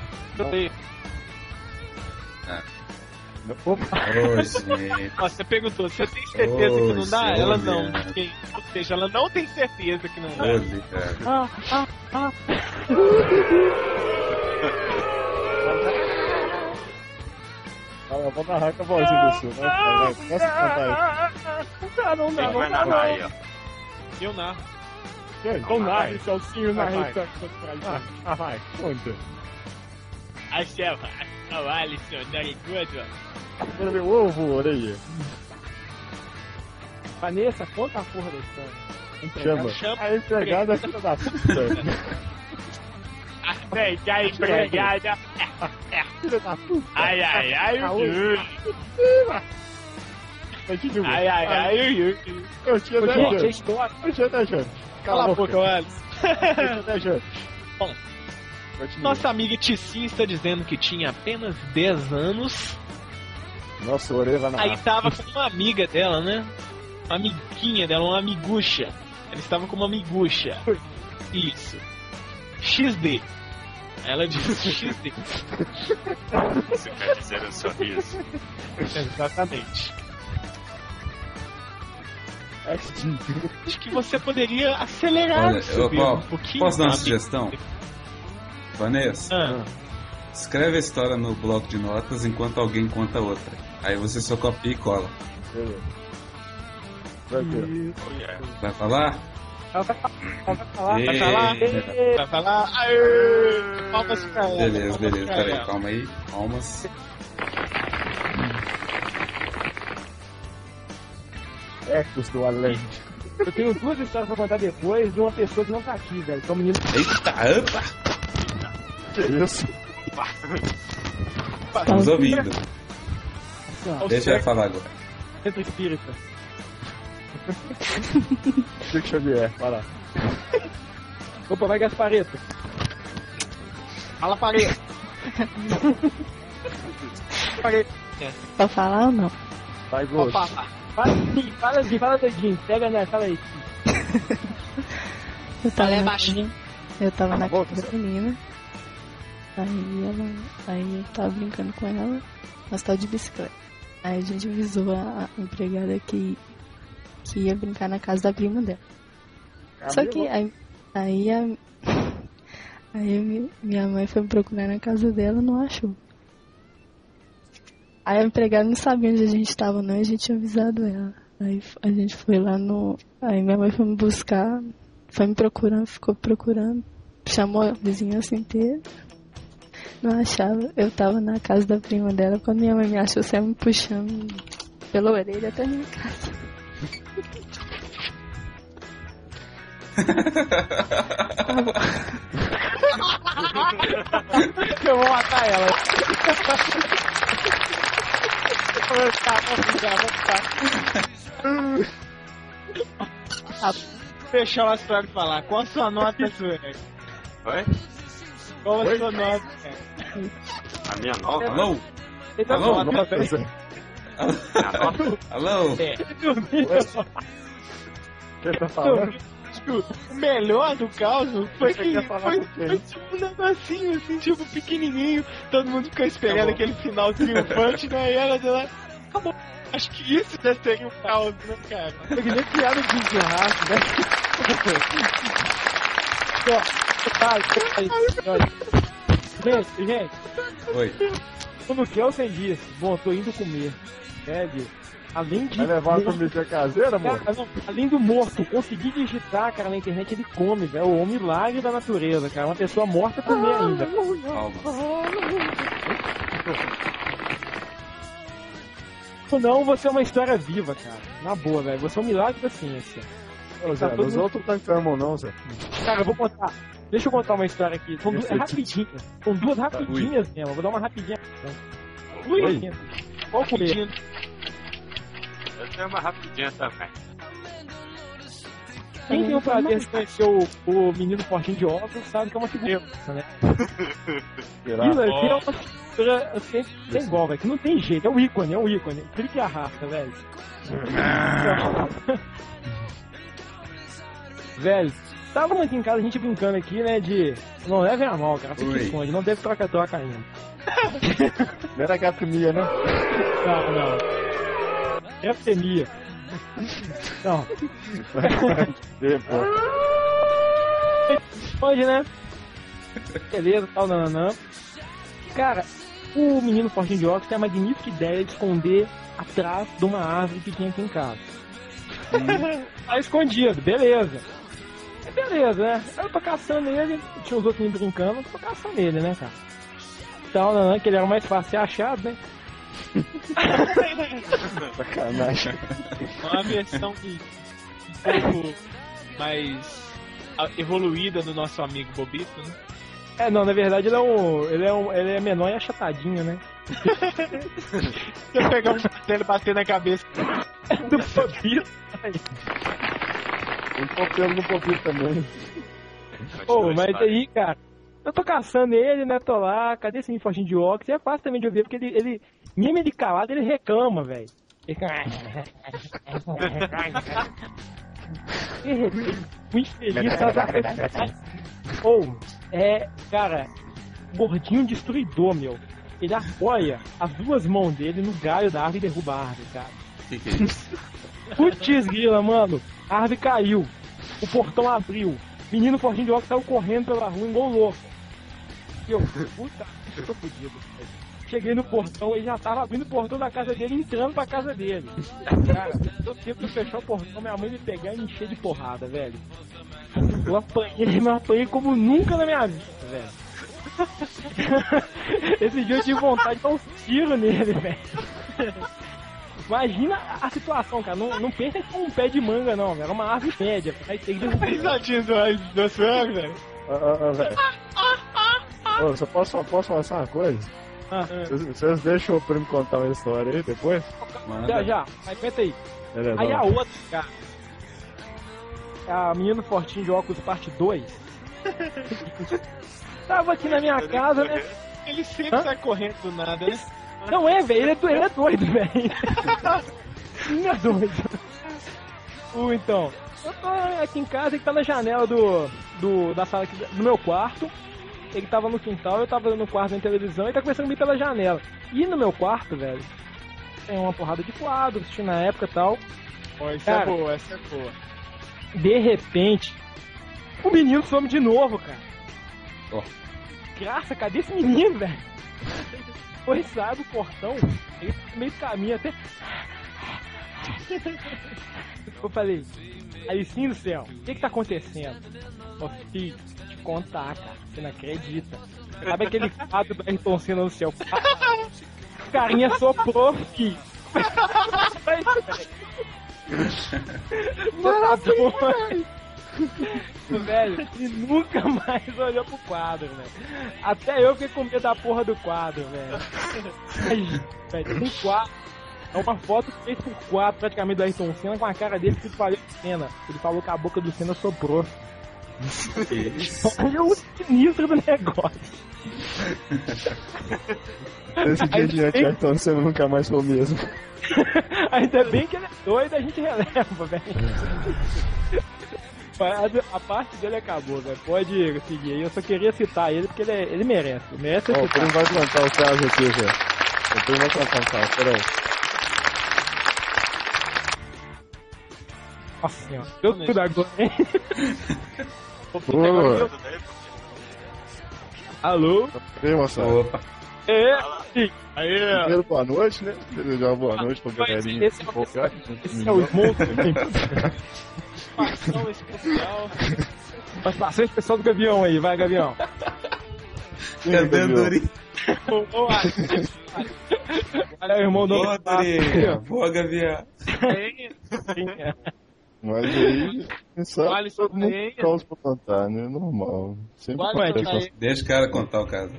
Opa. Ô, gente. Ó, você perguntou, você tem certeza que não dá? Ô, Ela não. Juliana. Quem- Ou seja, ela não tem certeza que não dá. Olha, cara. Ah, ah, ah. Fala, vou narrar com a vozinha do sul, né? Vai, vai, começa a contar Ah, não dá, Quem não vai dá, narrar aí, não. ó? Eu narro. aí. Não narre, Celcinho, Vai, narre. vai. Ah, ah, vai, conta. A Selva, o Alisson, narigudo. Quero ver o ovo, orelha. Vanessa, conta a porra da história. Chama. Chama. A empregada é filha da puta. A pegar empregada. Filha da puta. Ai, ai, ai, o Yuri. Continua. Ai, ai, ai, o Yuri. Eu tinha Gente, dez a anos. história. Eu tinha dez anos. Cala a boca, Alisson. Eu tinha dez anos. Bom, Continua. nossa amiga Tissin está dizendo que tinha apenas dez anos. Nossa, a orelha vai Aí narrar. tava com uma amiga dela, né? Uma amiguinha dela, uma amigucha. Ela estava com uma amigucha. Isso. X D. Ela disse X D. Você quer dizer um sorriso? Exatamente. X D. Acho que você poderia acelerar. Olha, eu, subir ó, um pouquinho. posso dar uma sabe? sugestão? Vanessa, Ah, escreve a história no bloco de notas enquanto alguém conta outra. Aí você só copia e cola. Beleza. Vai ver. Oh, yeah. Vai falar? Ela vai falar. Ela vai falar. vai falar? Ê, vai falar. Aê! Palmas pra ela. Beleza, palmas beleza. pra Pera aí, ela. calma aí. Palmas. Ecos do além. Eu tenho duas histórias pra contar depois de uma pessoa que não tá aqui, velho. Que é um menino. Eita, opa! Que isso? Estamos ouvindo. Assim, Deixa eu falar agora. Centro espírita. Chico Xavier, vai lá. Opa, vai Gaspareto. Fala, Pareto. Pareto. Pra falar ou não? Vai, Ghost. Opa, fala assim, fala assim, fala dedinho. Pega, né? Fala aí. Eu tava Fala na, baixinho. eu tava na boca, casa da menina. Aí ela. Aí eu tava brincando com ela. Nós tava de bicicleta. Aí a gente avisou a, a empregada que, que ia brincar na casa da prima dela. Só que aí, aí, a, aí a mi- minha mãe foi me procurar na casa dela e não achou. Aí a empregada não sabia onde a gente tava não, e a gente tinha avisado ela. Aí f- a gente foi lá no... Aí minha mãe foi me buscar, foi me procurando, ficou procurando, chamou a vizinhança inteira. Não achava, eu tava na casa da prima dela, quando minha mãe me achou, saiu me puxando pela orelha até a minha casa. Tá bom. Eu vou matar ela. Vou matar, vou matar, vou matar. Fechar o astral e falar. Qual a sua nota, Sueli? Oi? Qual a Oi? sua nota, cara? A minha nova? Alô? Ele tá Alô? bom, Nossa, Zé. Minha nova? Alô? É. Quem tá falando? O melhor do caos foi Você que quer falar foi, com quem? foi tipo um negocinho assim, tipo pequenininho. Todo mundo ficou esperando Tá bom. aquele final triunfante, né? E ela de lá. Acabou. Acho que isso já seria um caos, né, cara? Eu queria piada de churrasco, né? Ó, tá, aí, olha. Gente, gente, Oi. tu não quer ou sem disso? Bom, tô indo comer. Sério. Além de. Vai levar uma morto, comida caseira, amor? cara, não, além do morto, conseguir digitar, cara, na internet, ele come, velho. É o milagre da natureza, cara. Uma pessoa morta comer ainda. Calma. Não, você é uma história viva, cara. Na boa, velho. Você é um milagre da ciência. Ô, Zé, Tá todo os mundo- outros não enfermam não, Zé. Cara, eu vou contar. Deixa eu contar uma história aqui. São duas, é rapidinho. São duas rapidinhas mesmo. Vou dar uma rapidinha. Ui. Ui. Qual comer? Eu tenho uma rapidinha também. Quem tem o prazer de conhecer o, o menino fortinho de óculos sabe que é uma figura, né? Será? Aquilo aqui é uma figura assim, sem igual, velho. Que não tem jeito. É um ícone, é um ícone. Clique e arrasta, velho. Velho, tava aqui em casa, a gente brincando aqui, né, de... Não levem a mal, cara, fique Oi. esconde, não teve troca-troca ainda. Não era gatomia, né? Não, não. Epidemia. Não. Vê, pô. Hoje, né? Beleza, tal, nananã. Cara, o menino fortinho de óculos tem a magnífica ideia de esconder atrás de uma árvore que tinha aqui em casa. Tá escondido, beleza. É beleza, né? Eu tô caçando ele, tinha uns outros meninos brincando, eu tô caçando ele, né, cara? Tal, nananã, que ele era mais fácil de ser achado, né? Sacanagem. Uma versão de, um pouco mais ah, evoluída do nosso amigo Bobito, né? É, não, na verdade ele é um. Ele é, um, ele é menor e achatadinho, né? Se eu pegar um dele e bater na cabeça Do Bobito. Tem pelo no popito também. Pô, mas aí, cara, eu tô caçando ele, né? Tô lá, cadê esse menino fortinho de óculos? E é fácil também de ouvir, porque ele, ele mesmo ele calado, ele reclama, velho. Ele fica... Muito feliz, sabe? Ou, é, cara, gordinho destruidor, meu. Ele apoia as duas mãos dele no galho da árvore e derruba a árvore, cara. Que que é isso? Putz, grila, mano. A árvore caiu. O portão abriu. Menino fortinho de óculos saiu correndo pela rua, igual louco. E eu, puta, eu tô fudido. Cheguei no portão, ele já tava abrindo o portão da casa dele, entrando pra casa dele. Cara, eu tempo de fechar o portão, minha mãe me pegar e me encher de porrada, velho. Eu apanhei, mas eu apanhei como nunca na minha vida, velho. Esse dia eu tive vontade de dar um tiro nele, velho. Imagina a situação, cara. Não, não pensa em um pé de manga, não. Era uma árvore média. Aí tem que derrubar. Risadinha do, do sangue, velho. Ah, ah, velho. Ô, só posso, posso falar uma coisa? Ah, Vocês, vocês deixam o primo contar uma história aí depois? já, já. Mas aguenta aí. Beleza, Aí a vamos. outra, cara. A menina fortinho de óculos parte dois. Tava aqui na minha casa, né? Ele sempre Hã? sai correndo do nada, né? Não é, velho. Ele é do- ele é doido, velho. Não é doido. Uh, então. Eu tô aqui em casa, ele tá na janela do, do, da sala aqui, do meu quarto. Ele tava no quintal, eu tava no quarto na televisão, ele tá conversando comigo pela janela. E no meu quarto, velho, tem uma porrada de quadros, tinha na época e tal. Ó, essa Cara. é boa, essa é boa. De repente, o menino some de novo, cara. Ó. Graça, cadê esse menino, velho? Foi, sai do portão, ele tá no meio do caminho até. Eu falei, Alicinho do céu, o que que tá acontecendo? Ô filho, te contar, cara, você não acredita. Sabe aquele quadro do Ayrton Senna no céu? O carinha soprou, filho. Maravilha! Velho, e nunca mais olhou pro quadro, velho. Até eu fiquei com medo da porra do quadro, velho. Aí, velho, tem quadro. É uma foto feita por quatro, praticamente, do Ayrton Senna com a cara dele que falou Senna. Ele falou que a boca do Senna soprou. Olha o sinistro do negócio. Desse dia em diante, Ayrton Senna nunca mais foi o mesmo. Ainda bem que ele é doido, a gente releva, velho. A, a parte dele acabou, velho. Pode seguir aí. Eu só queria citar ele porque ele, é, ele merece. Merece Ó, ser o primo citado. vai contar o caso aqui, velho. O primo vai contar o caso, peraí. Nossa senhora. Deu tudo agora, hein? Ô, Alô? vem, moçada. Opa. É, sim. Aí, Primeiro, boa noite, né? Desejar uma boa noite pra galerinha. Esse é o- Focar. Esse é o Smoke. participação especial. Participação especial do Gavião aí. Vai, Gavião. Cadê a Dorinha? Ô, ô, Alisson, Olha o irmão do Boa, Dorinha. Boa, Gavião. tem- Mas aí, quem sabe, O Alisson todo mundo tem- tem causa pra contar, né? Normal. Sempre O Alisson acontece tá aí. essas Deixa o cara contar o caso.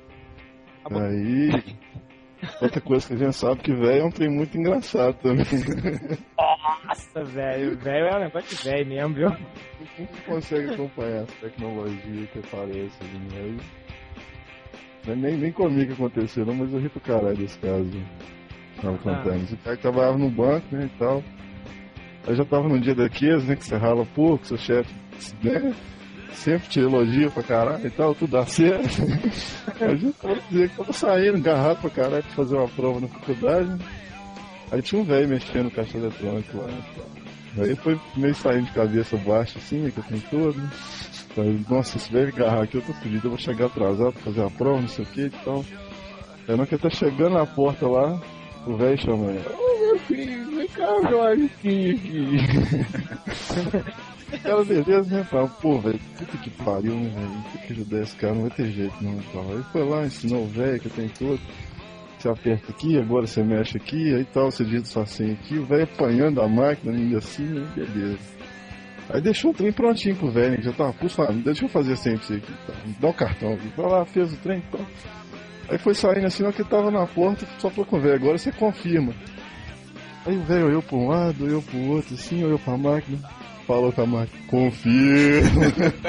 Aí, outra coisa que a gente sabe que velho é um trem muito engraçado também. Nossa, velho. Velho é um negócio de velho mesmo, viu? Quem que consegue acompanhar essa tecnologia que aparece ali, né? Aí, não é nem, nem comigo que aconteceu, não, mas eu ri pro caralho desse caso. Tava contando. Esse cara que trabalhava no banco, né, e tal. Aí já tava num dia daqueles, né, que você rala pouco, seu chefe, né? Sempre te elogia pra caralho e tal, tudo dá certo. A gente tava dizendo que tava saindo, agarrado pra caralho pra fazer uma prova na faculdade. Né? Aí tinha um velho mexendo no caixa eletrônico lá. Aí foi meio saindo de cabeça baixa assim, né, que eu tenho todo. Né? Aí, nossa, esse velho agarrar aqui, eu tô fudido, eu vou chegar atrasado pra fazer a prova, não sei o que e tal. Aí na hora que ele tá chegando na porta lá, o velho chama ele. Ô meu filho, vem cá, meu amiguinho aqui. Aquela beleza, né? Fala, pô, velho, puta que pariu, né, velho? Tem que ajudar esse cara, não vai ter jeito, não. Tal. Aí foi lá, ensinou o velho que eu tenho todo. Você aperta aqui, agora você mexe aqui, aí tal, você digita sua senha aqui, o velho apanhando a máquina, ainda assim, né? Beleza. Aí deixou o trem prontinho pro velho, né, que já tava, por favor, deixa eu fazer a senha pra você aqui, tá? Dá o cartão aqui. Vai lá, fez o trem, então. Aí foi saindo assim, na hora que ele tava na porta, só falou com o velho, agora você confirma. Aí o velho olhou pra um lado, olhou pro outro, assim, olhou pra máquina. Falou com a máquina, confirma.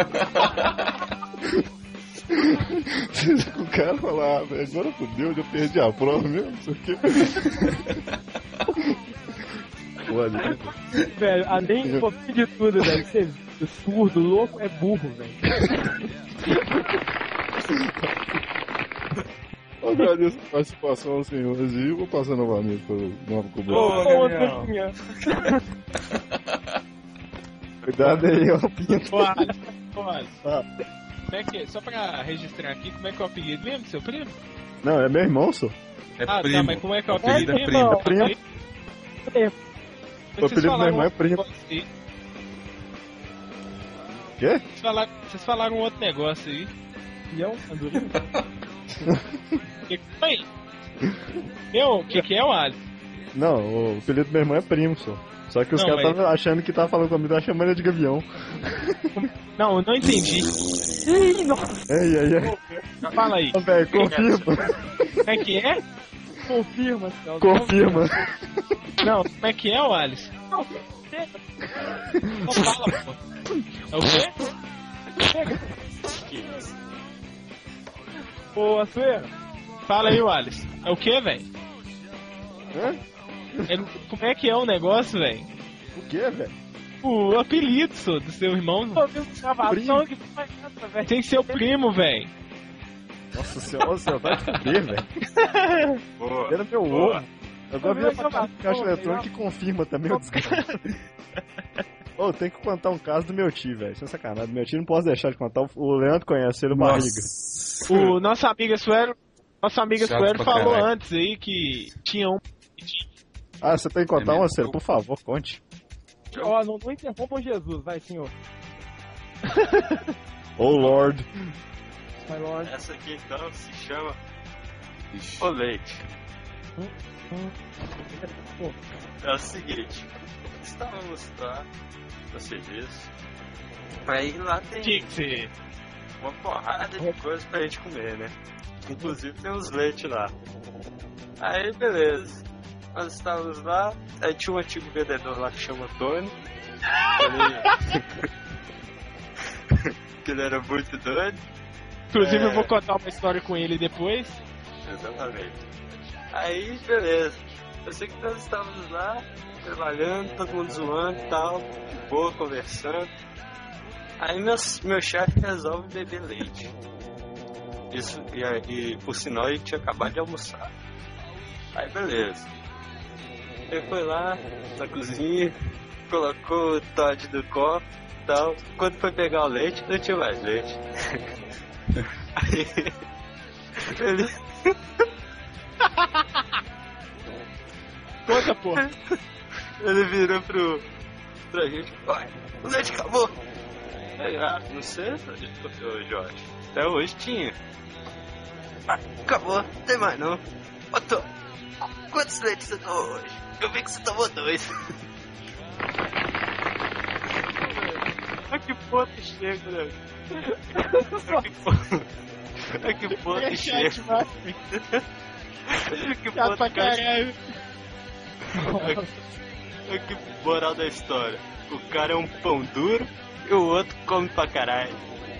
O cara falou, ah, velho, agora fodeu, já perdi a prova mesmo, não sei o quê. Olha, Velho, além um pouquinho de tudo, velho. Você é surdo, louco, é burro, velho. eu agradeço a participação aos senhores e vou passar novamente para o novo cobrador. Boa, Ô, Gavião. Dorinha. Cuidado aí, ó, Pinto. Ô, Alisson, ô, Alisson. Ah. Como é que, só pra registrar aqui, como é que é o apelido mesmo, seu primo? Não, é meu irmão, só. É Ah, primo. tá, mas como é que é o Apelido apelido? é primo. Não, Primo. aí- É. O apelido do meu irmão é primo. outro negócio aí. Quê? Vocês falaram, vocês falaram um outro negócio aí. Fiel, Andorinha. Que que foi? Eu, o que que é o Alisson? Não, o apelido do meu irmão é primo, só. Só que os Não, caras mas- estavam achando que tava falando comigo, tava chamando ele de gavião. Não, eu não entendi. Ih, nossa, Ei, ei, ei. Fala aí. Ô, velho, confirma. Como é que é? confirma, Celso. Confirma. Não, como é que é, o Alice? Não fala, pô. É o quê? Ô, Açoeira, Fala aí, o Alice. É o quê, velho? Hã? Como é que é o negócio, velho? O quê, velho? O apelido, só, do seu irmão. tô ouvindo gravação que faz nada, velho. Tem seu primo, velho. Nossa senhora, você vai te fuder, velho. Boa. Era meu Boa. ovo. Agora vira pra cá do caixa eletrônico e confirma também o desgraça. Ô, tem que contar um caso do meu tio, velho. Sem sacanagem. Meu tio não posso deixar de contar. O Leandro conhece ele, o Barriga. Nossa. O nosso amiga Suero, nossa amiga Chato Suero pra falou caralho. antes aí que tinha um. Ah, você tem que contar É uma, mesmo? sério, por favor, conte. Ó, não, não interrompam Jesus, vai, senhor. Oh, Lord. My lord. Essa aqui então se chama Ixi. O Leite. Pô, É o seguinte, estávamos lá no serviço, aí lá tem Tinha que ser. uma porrada de coisa pra gente comer, né? Inclusive tem uns leites lá. Aí beleza, nós estávamos lá, aí tinha um antigo vendedor lá que chama Tony. Ele... que ele era muito doido. Inclusive, É. eu vou contar uma história com ele depois. Exatamente. Aí, beleza. Eu sei que nós estávamos lá, trabalhando, todo mundo zoando e tal, de boa, conversando. Aí meu, meu chefe resolve beber leite. Isso, e, aí, e por sinal ele tinha acabado de almoçar. Aí, beleza. Ele foi lá na cozinha, colocou o Todd do copo e tal. Quando foi pegar o leite, não tinha mais leite. Aí, ele... Conta, porra. Ele virou pro... pra gente, olha, o leite acabou. Aí, ah, não sei, ô Jorge, até hoje tinha. Ah, acabou, não tem mais não. Ô, Tô, quantos leites você tomou hoje? Eu vi que você tomou dois. A que ponto chega, né? A que ponto... A que ponto chega? A que Chato pra ponto caralho. Olha que moral da história. O cara é um pão duro e o outro come pra caralho.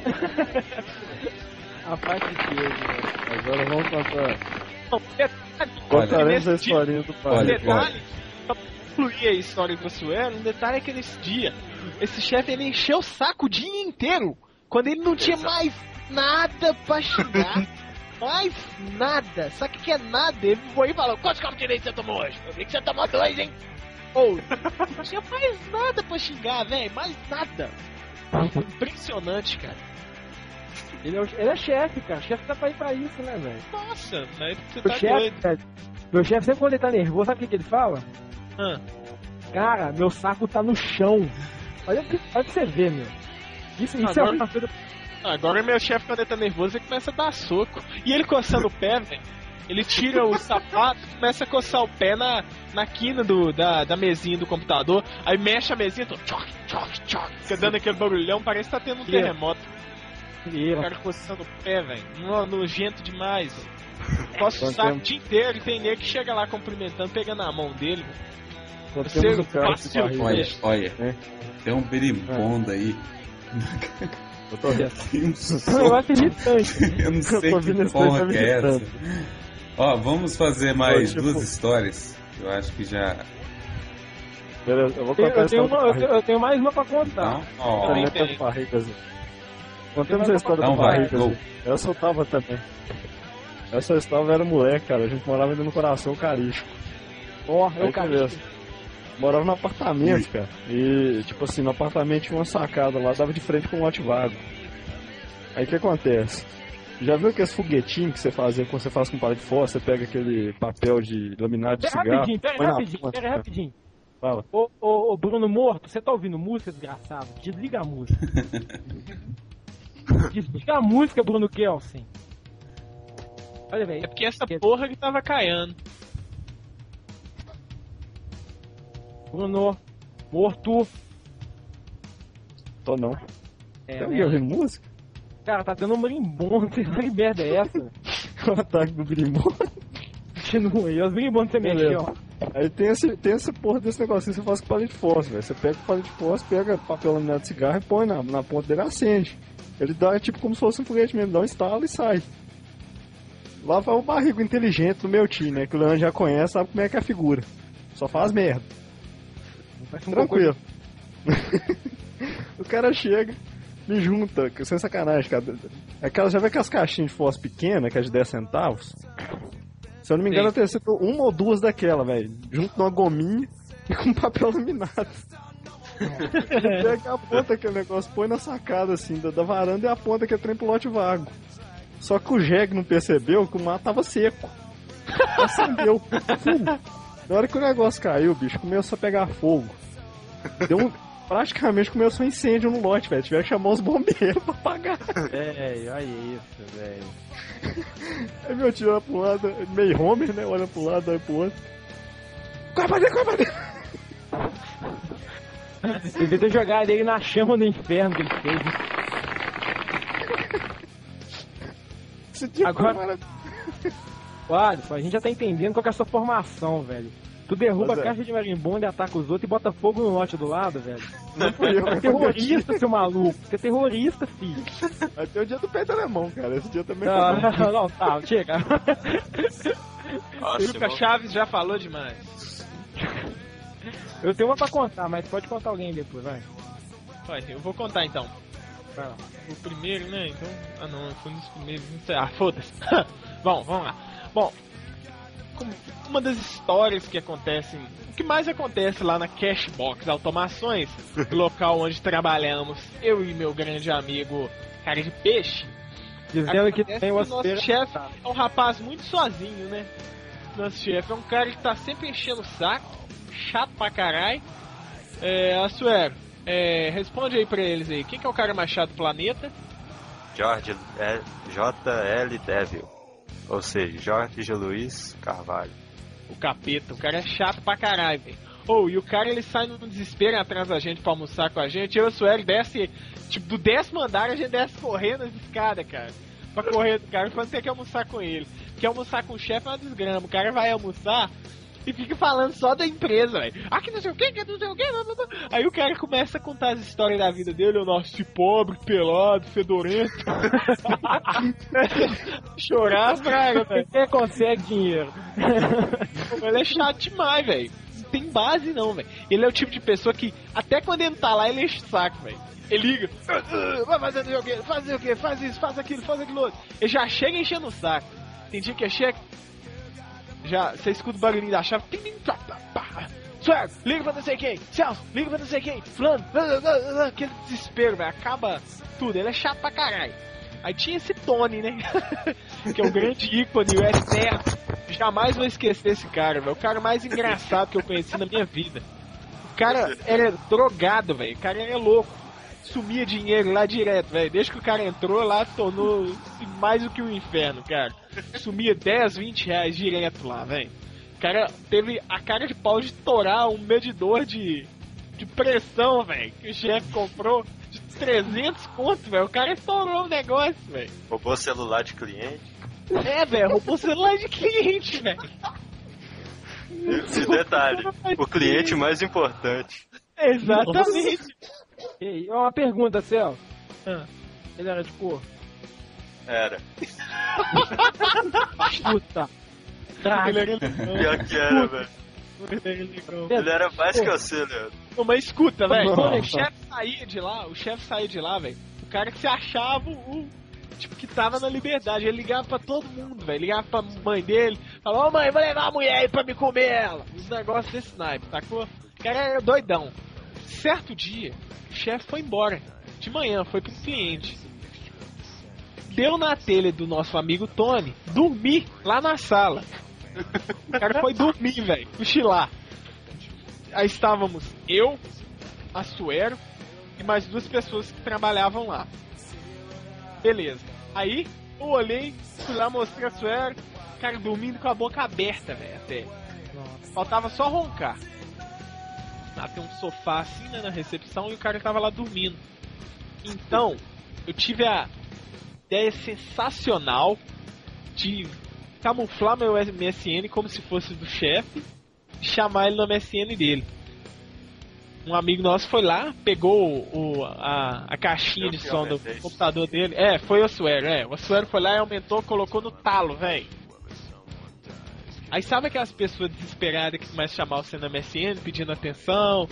a parte de queijo, velho. Agora vamos contar. Não, detalhe, Contaremos a nesse dia- historinha do pai. Olha, detalhe, só pra concluir a história do Suero, um detalhe é que nesse dia, esse chefe ele encheu o saco o dia inteiro, quando ele não tinha Exato. mais nada pra xingar, mais nada, sabe o que é nada? Ele foi e falou, quantos copos de leite você tomou hoje? Eu vi que você tomou dois, hein? Ou, não tinha mais nada pra xingar, velho, mais nada. Impressionante, cara. Ele é, o- ele é chefe, cara. Chefe tá pra ir pra isso, né, velho? Nossa, mas você O tá chefe, doido. velho. Meu chefe, sempre quando ele tá nervoso, sabe o que, que ele fala? Ah, Cara, meu saco tá no chão. Olha, pra- olha pra você ver, meu. Isso, isso Agora- é uma coisa. agora meu chefe, quando ele tá nervoso, ele começa a dar soco. E ele coçando o pé, velho. Ele tira o sapato e começa a coçar o pé na, na quina do, da, da mesinha do computador. Aí mexe a mesinha, tô, tchoc, tchoc, tchoc, fica dando aquele barulhão, parece que tá tendo um Yeah. terremoto. O Frieira. cara coçando o pé, velho. No- Nojento demais, velho. Coça o Quanto saco o tempo? dia inteiro e tem nego que chega lá cumprimentando, pegando na mão dele. Só Você temos o cara fácil, de barriga. Olha, olha. É. Tem um beribondo aí. Eu tô vendo. Tem um Eu som. acho irritante. Eu não sei Eu tô vendo que esse porra daí, que é tá me essa. Ó, vamos fazer mais Tipo- duas histórias. Eu acho que já. Beleza, eu vou Eu, contar a eu, tenho história do uma, eu, barriga. tenho, eu tenho mais uma pra contar. Não? Ó, Também Também tem. tem barrigas. Contemos a história Então do vai, barrigas. go. Essa eu tava também. Essa eu estava, era moleque, cara. A gente morava ainda no coração carístico. Ó, eu Aí, caí. beleza. Morava num apartamento, cara. E, tipo assim, no apartamento tinha uma sacada lá, dava de frente com um lote vago. Aí o que acontece? Já viu aqueles foguetinhos que você fazia quando você faz com palha de fósforo? Você pega aquele papel de laminado de Pera cigarro. rapidinho, pera põe na rapidinho, ponta. pera rapidinho. Fala. Ô, ô, ô, Bruno Morto, você tá ouvindo música, desgraçado? Desliga a música. Desliga a música, Bruno Kelsen. Olha, É velho. porque essa porra que tava caindo. Bruno, morto. Tô não. É, Tem alguém ouvindo música? Cara, tá tendo um marimbondo, sei lá que merda é essa. O ataque do Brimbo. Continua aí, os marimbondos você mexeu, ó. Aí tem esse, tem essa porra desse negocinho que você faz com palito de fósforo, velho. Você pega o palito de fósforo, pega papel laminado de cigarro e põe na, na ponta dele e acende. Ele dá é tipo como se fosse um foguete mesmo, dá um estalo e sai. Lá vai o barrigo inteligente do meu tio, né? Que o Leandro já conhece, sabe como é que é a figura. Só faz merda. Tranquilo. O cara chega, me junta, sem sacanagem, cara. Aquela, já vê aquelas caixinhas de fósforo pequenas, que é de dez centavos? Se eu não me engano, deve ter sido uma ou duas daquela, velho. Junto numa gominha e com papel laminado. Pega a ponta aquele negócio, põe na sacada assim, da, da varanda e aponta que é trem pro lote vago. Só que o Jeg não percebeu que o mato tava seco. Acendeu. Na hora que o negócio caiu, bicho, começou a pegar fogo. Deu um, praticamente começou um incêndio no lote, velho. Tiveram que chamar os bombeiros pra apagar. É, olha isso, velho. Aí meu tio olha pro lado, meio Homer, né? Olha pro lado, olha pro outro. Corre pra dentro, corre pra dentro! Devia ter jogado ele na chama do inferno que ele fez. Esse dia Agora- foi maravilhoso. Olha, a gente já tá entendendo qual que é a sua formação, velho. Tu derruba Mas a é. caixa de marimbondo e ataca os outros e bota fogo no lote do lado, velho. Não fui eu, Você é mas terrorista, seu maluco. Você é terrorista, filho. Até o dia do peito alemão, cara. Esse dia também Não, foi bom. não, não, tá, chega. Nossa, Lucas Chaves já falou demais. Eu tenho uma pra contar, mas pode contar alguém depois, vai. Vai, eu vou contar então. Vai lá. O primeiro, né? Então. Ah não, eu fui um dos primeiros, não sei. Ah, foda-se. Bom, vamos lá. Bom, como- uma das histórias que acontecem, o que mais acontece lá na Cashbox Automações, local onde trabalhamos, eu e meu grande amigo Cara de Peixe, Dizendo que acontece tem que o o nosso aceiro. chefe é um rapaz muito sozinho, né? Nosso chefe é um cara que tá sempre enchendo o saco, chato pra caralho. É, Assuero, é, responde aí pra eles aí, quem que é o cara mais chato do planeta? George é, J L Devil. Ou seja, Jorge Luiz Carvalho. O capeta, o cara é chato pra caralho, velho. Ou, e o cara ele sai no desespero atrás da gente pra almoçar com a gente. Eu e o Sueli desce, tipo, do décimo andar a gente desce correndo as escadas, cara. Pra correr do cara, falando que tem que almoçar com ele. Quer almoçar com o chefe é uma desgrama. O cara vai almoçar e fica falando só da empresa, velho. Ah, que não sei o que, que não sei o que. Aí o cara começa a contar as histórias da vida dele. Eu nasci pobre, pelado, fedorento. Chorar, praga, velho. Quem consegue dinheiro? Ele é chato demais, velho. Não tem base não, velho. Ele é o tipo de pessoa que, até quando ele tá lá, ele enche o saco, velho. Ele liga, "Ah, ah, vai fazer o quê? Fazer o quê? Faz isso, faz aquilo, faz aquilo outro. Ele já chega enchendo o saco. Tem dia que ele chega, já, você escuta o barulhinho da chave, tim, tim, pá, pá, pá. Suero, liga pra não sei quem, Celso, liga pra não sei quem, fulano, ah, ah, ah, aquele desespero, velho, acaba tudo, ele é chato pra caralho. Aí tinha esse Tony, né? Que é um grande ícone, o eterno. Jamais vou esquecer esse cara, velho. O cara mais engraçado que eu conheci na minha vida. O cara era drogado, velho. O cara era louco. Sumia dinheiro lá direto, velho. Desde que o cara entrou lá, tornou mais do que um inferno, cara. Sumia dez, vinte reais direto lá, velho. O cara teve a cara de pau de torar um medidor de, de pressão, velho. Que o chefe comprou. trezentos conto, velho. O cara estourou o negócio, velho. Roubou celular de cliente. É, velho. Roubou o celular de cliente, velho. E detalhe, o cliente mais importante. Exatamente. E uma pergunta, Celso. Ah. Ele era de cor? Era. Puta. Tá. Ele era Pior que era, velho. Ele era mais que você, Leandro. Pô, mas escuta, velho. Não. Quando o chefe saía de lá, o chefe saía de lá, velho. O cara que se achava o. Tipo, que tava na liberdade. Ele ligava pra todo mundo, velho. Ligava pra mãe dele. Falava, ô mãe, vou levar a mulher aí pra me comer ela. Os negócios desse snipe, sacou? O cara era doidão. Certo dia, o chefe foi embora. De manhã, foi pro cliente. Deu na telha do nosso amigo Tony dormir lá na sala. O cara foi dormir, velho. Cochilar. Aí estávamos eu, a Suero e mais duas pessoas que trabalhavam lá. Beleza. Aí eu olhei, fui lá mostrar a Suero, o cara dormindo com a boca aberta, velho, até. Faltava só roncar. Lá tem um sofá assim, né, na recepção, e o cara tava lá dormindo. Então, eu tive a ideia sensacional de camuflar meu M S N como se fosse do chefe e chamar ele no M S N dele. Um amigo nosso foi lá, pegou o, a, a caixinha de som do computador dele. É, foi o Ossuero, é. O Ossuero foi lá e aumentou, colocou no talo, velho. Aí sabe aquelas pessoas desesperadas que começam a chamar você no M S N pedindo atenção?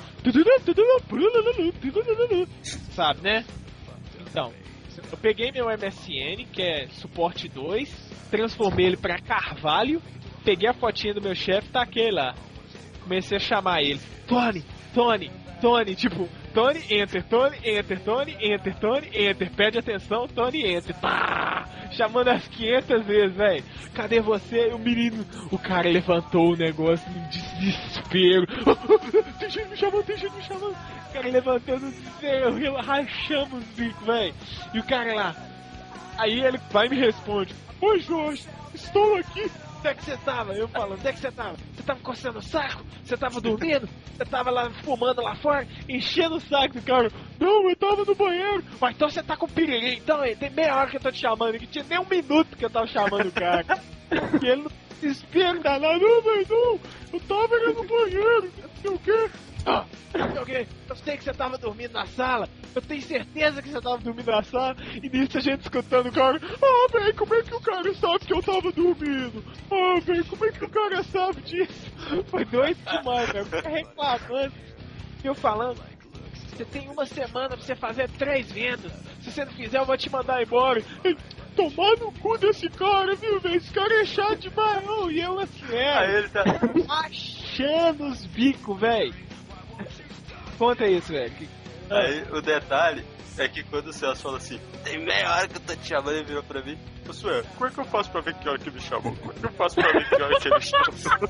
Sabe, né? Então, eu peguei meu M S N, que é suporte dois, transformei ele pra Carvalho, peguei a fotinha do meu chefe e taquei lá. Comecei a chamar ele. Tony, Tony, Tony, tipo, Tony, enter, Tony, enter, Tony, enter, Tony, enter, pede atenção, Tony, enter, pá! Chamando as quinhentas vezes, velho. Cadê você? O menino, o cara levantou o negócio no desespero. Tem gente me chamando, tem gente me chamando. O cara levantou no desespero, rachamos os bicos, velho. E o cara lá. Aí ele vai e me responde: Oi, Jorge, estou aqui. Onde é que você tava? Eu falando, onde é que você tava? Você tava coçando o saco? Você tava dormindo? Você tava lá fumando lá fora? Enchendo o saco do cara? Não, eu tava no banheiro. Mas então você tá com piriri. Então, tem meia hora que eu tô te chamando. Que tinha nem um minuto que eu tava chamando o cara. E ele no desespero danado. Não, velho, não. Eu tava ali no banheiro. Não sei o quê. Ah, okay. Eu sei que você tava dormindo na sala. Eu tenho certeza que você tava dormindo na sala. E nisso a gente escutando o cara. Ah, velho, como é que o cara sabe que eu tava dormindo? Ah, velho, como é que o cara sabe disso? Foi doido demais, velho. Fica reclamando. E eu falando: você tem uma semana pra você fazer três vendas. Se você não fizer, eu vou te mandar embora. Ele, tomar no cu desse cara, viu, velho? Esse cara é chato demais. Oh, e eu assim, é. Aí ele tá achando os bicos, velho. Conta isso, velho. Aí o detalhe é que quando o Celso fala assim, tem meia hora que eu tô te chamando, ele virou pra mim: Ô Sué, como é que eu faço pra ver que hora que ele me chamou? Como é que eu faço pra ver que hora que ele me chamou?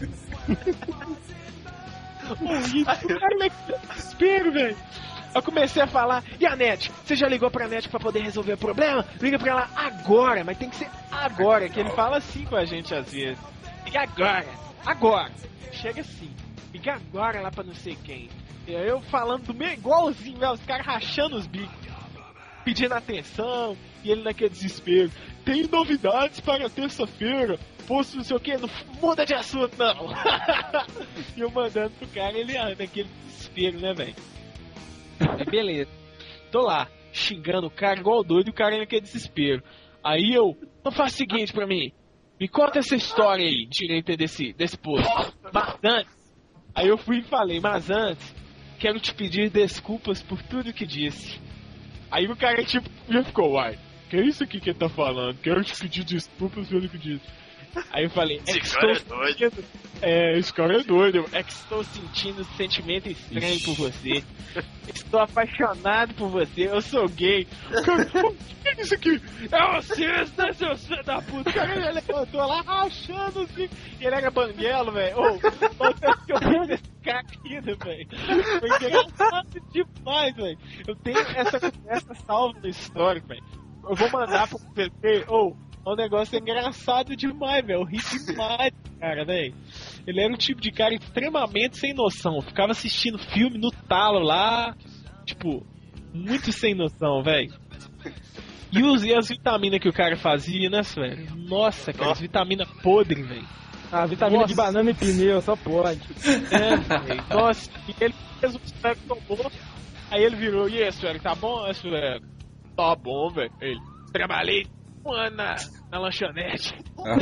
Oh, isso, cara, que desespero, velho. Eu comecei a falar: e a NET? Você já ligou pra NET pra poder resolver o problema? Liga pra ela agora, mas tem que ser agora, que ele fala assim com a gente às vezes. Liga agora, agora. Chega assim, liga agora lá pra não sei quem. E aí eu falando do meio igualzinho, velho, os caras rachando os bicos, pedindo atenção, e ele naquele desespero: tem novidades para terça-feira, posto não sei o que, não muda de assunto não. E eu mandando pro cara, ele naquele desespero, né, velho? Aí beleza, tô lá, xingando o cara igual doido, e o cara naquele desespero. Aí eu: não faz o seguinte pra mim, me conta essa história aí, direito desse, desse posto. Mas antes, aí eu fui e falei: mas antes, quero te pedir desculpas por tudo que disse. Aí o cara tipo já ficou: uai, que é isso aqui que ele tá falando? Quero te pedir desculpas por tudo que disse. Aí eu falei: é que estou sentindo... É, esse cara é doido. É que estou sentindo um sentimento estranho por você. Estou apaixonado por você. Eu sou gay. Cara, o que é isso aqui? É você, né, seu filho da puta? O cara levantou lá rachando assim. E ele era banguelo, velho. Ô, oh, que eu vi desse cara ainda, velho. Foi engraçado demais, velho. Eu tenho essa conversa salva no histórico, velho. Eu vou mandar pro P T. Ô, oh, o negócio é engraçado demais, velho. Eu ri demais, cara, velho. Ele era um tipo de cara extremamente sem noção. Ficava assistindo filme no talo lá. Tipo, muito sem noção, velho. E, os, e as vitaminas que o cara fazia, né, velho? Nossa, cara, as vitaminas podres, velho. Ah, vitamina Nossa. de banana e pneu, só pode. É, velho. Nossa, e ele fez o sueco, tomou. Aí ele virou: e aí, sueco, tá bom? Aí, sueco, tá bom, velho. Ele: trabalhei um ano na, na lanchonete.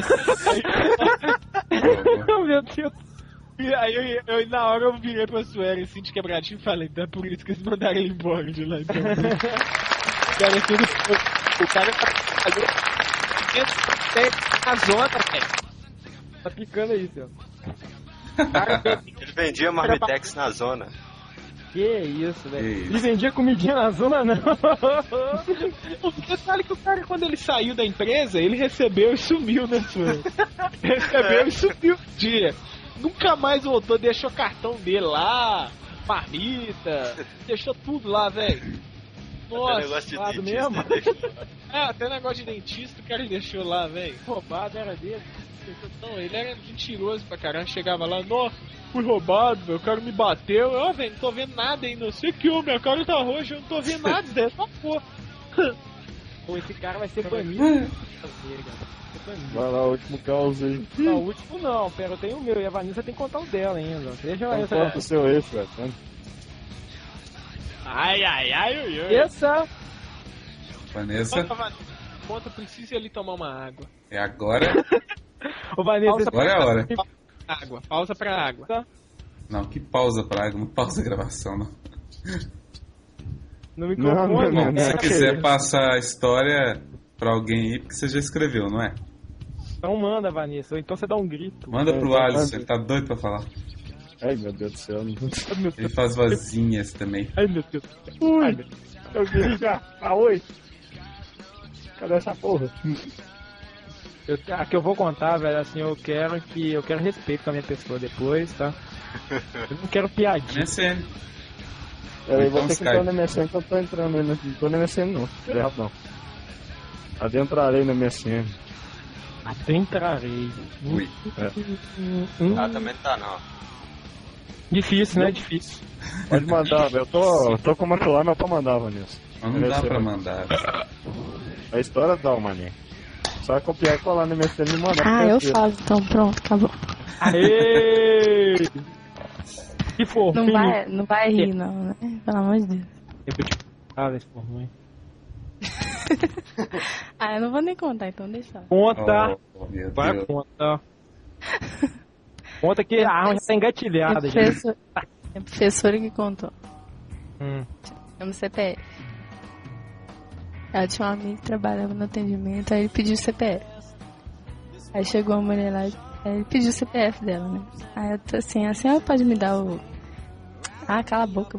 Meu Deus. E aí eu, eu, na hora eu virei pra Sueli assim de quebradinho e falei: então é por isso que eles mandaram ele embora de lá. Então, o cara é tudo. O cara tá fazendo a zona, velho. Tá picando aí, seu. Ele vendia Marmitex na zona. Que isso, velho. Ele vendia comidinha na zona, não. O detalhe é que o cara, quando ele saiu da empresa, ele recebeu e sumiu, né, senhor? Recebeu é. e sumiu um dia. Nunca mais voltou, deixou o cartão dele lá, marmita, deixou tudo lá, velho. Nossa, negócio de mesmo. É, até negócio de dentista o cara deixou lá, velho. Roubado era dele. Não, ele era mentiroso pra caramba, chegava lá, nossa, fui roubado, meu cara me bateu, ó, velho, não tô vendo nada aí, não sei o que, ô, minha cara tá roxa, eu não tô vendo nada dessa porra. Pô, esse cara vai ser banido. Vai lá, o último caos aí. Não, o último não, pera, eu tenho o meu e a Vanessa tem que contar o dela ainda. Deixa eu Então conta o seu ex, velho. Ai, ai, ai, ui, ui. Essa. Vanessa, Conta, conta, precisa ele tomar uma água. é agora. Ô, Vanessa, Agora é a hora. Água, pausa pra água. Não, que pausa pra água, não pausa a gravação, não. no Não, microfone. não, Bom, não. se quiser passar a história pra alguém aí, porque você já escreveu, não é? Não manda, Vanessa, ou então você dá um grito. Manda pro É, Alisson, manda. ele tá doido pra falar. Ai, meu Deus do céu. Ai, meu Ele Deus. faz vozinhas também. Ai, meu Deus. Ai, meu Deus. Eu queria já. Ah, oi. Cadê essa porra? Eu, a que eu vou contar, velho, assim, eu quero que. Eu quero respeito com a minha pessoa depois, tá? Eu não quero piadinha. M S N. Peraí, Então, vou ter que Skype. entrar no M S N que eu tô entrando aí. Não tô no M S N não. Errado não. Adentrarei no M S N. Adentrarei. Ui. Hum, hum. Ah, também tá não. Difícil, né? Difícil. Pode mandar, velho. Eu tô, tô com uma celular, mas pra mandar, Vanessa. Mas não dá pra mandar. A história dá, mané. Só copiar e colar no M S N e mandar. Ah, pro eu parceiro. faço, então pronto, acabou. Aê! Que fofinho. Não vai, não vai rir, não, né? Pelo amor de Deus. Eu vou te contar, esse porra. Ah, eu não vou nem contar, então deixa. Conta. Oh, meu Vai, Deus. conta. Conta que a arma já tá É engatilhada. Já. professor, é a professora que contou. Hum. Chama C P F. Ela tinha um amigo que trabalhava no atendimento, aí ele pediu o C P F. Aí chegou a mulher lá, aí ele pediu o C P F dela, né? Aí eu tô assim, a senhora pode me dar o... Ah, cala a boca.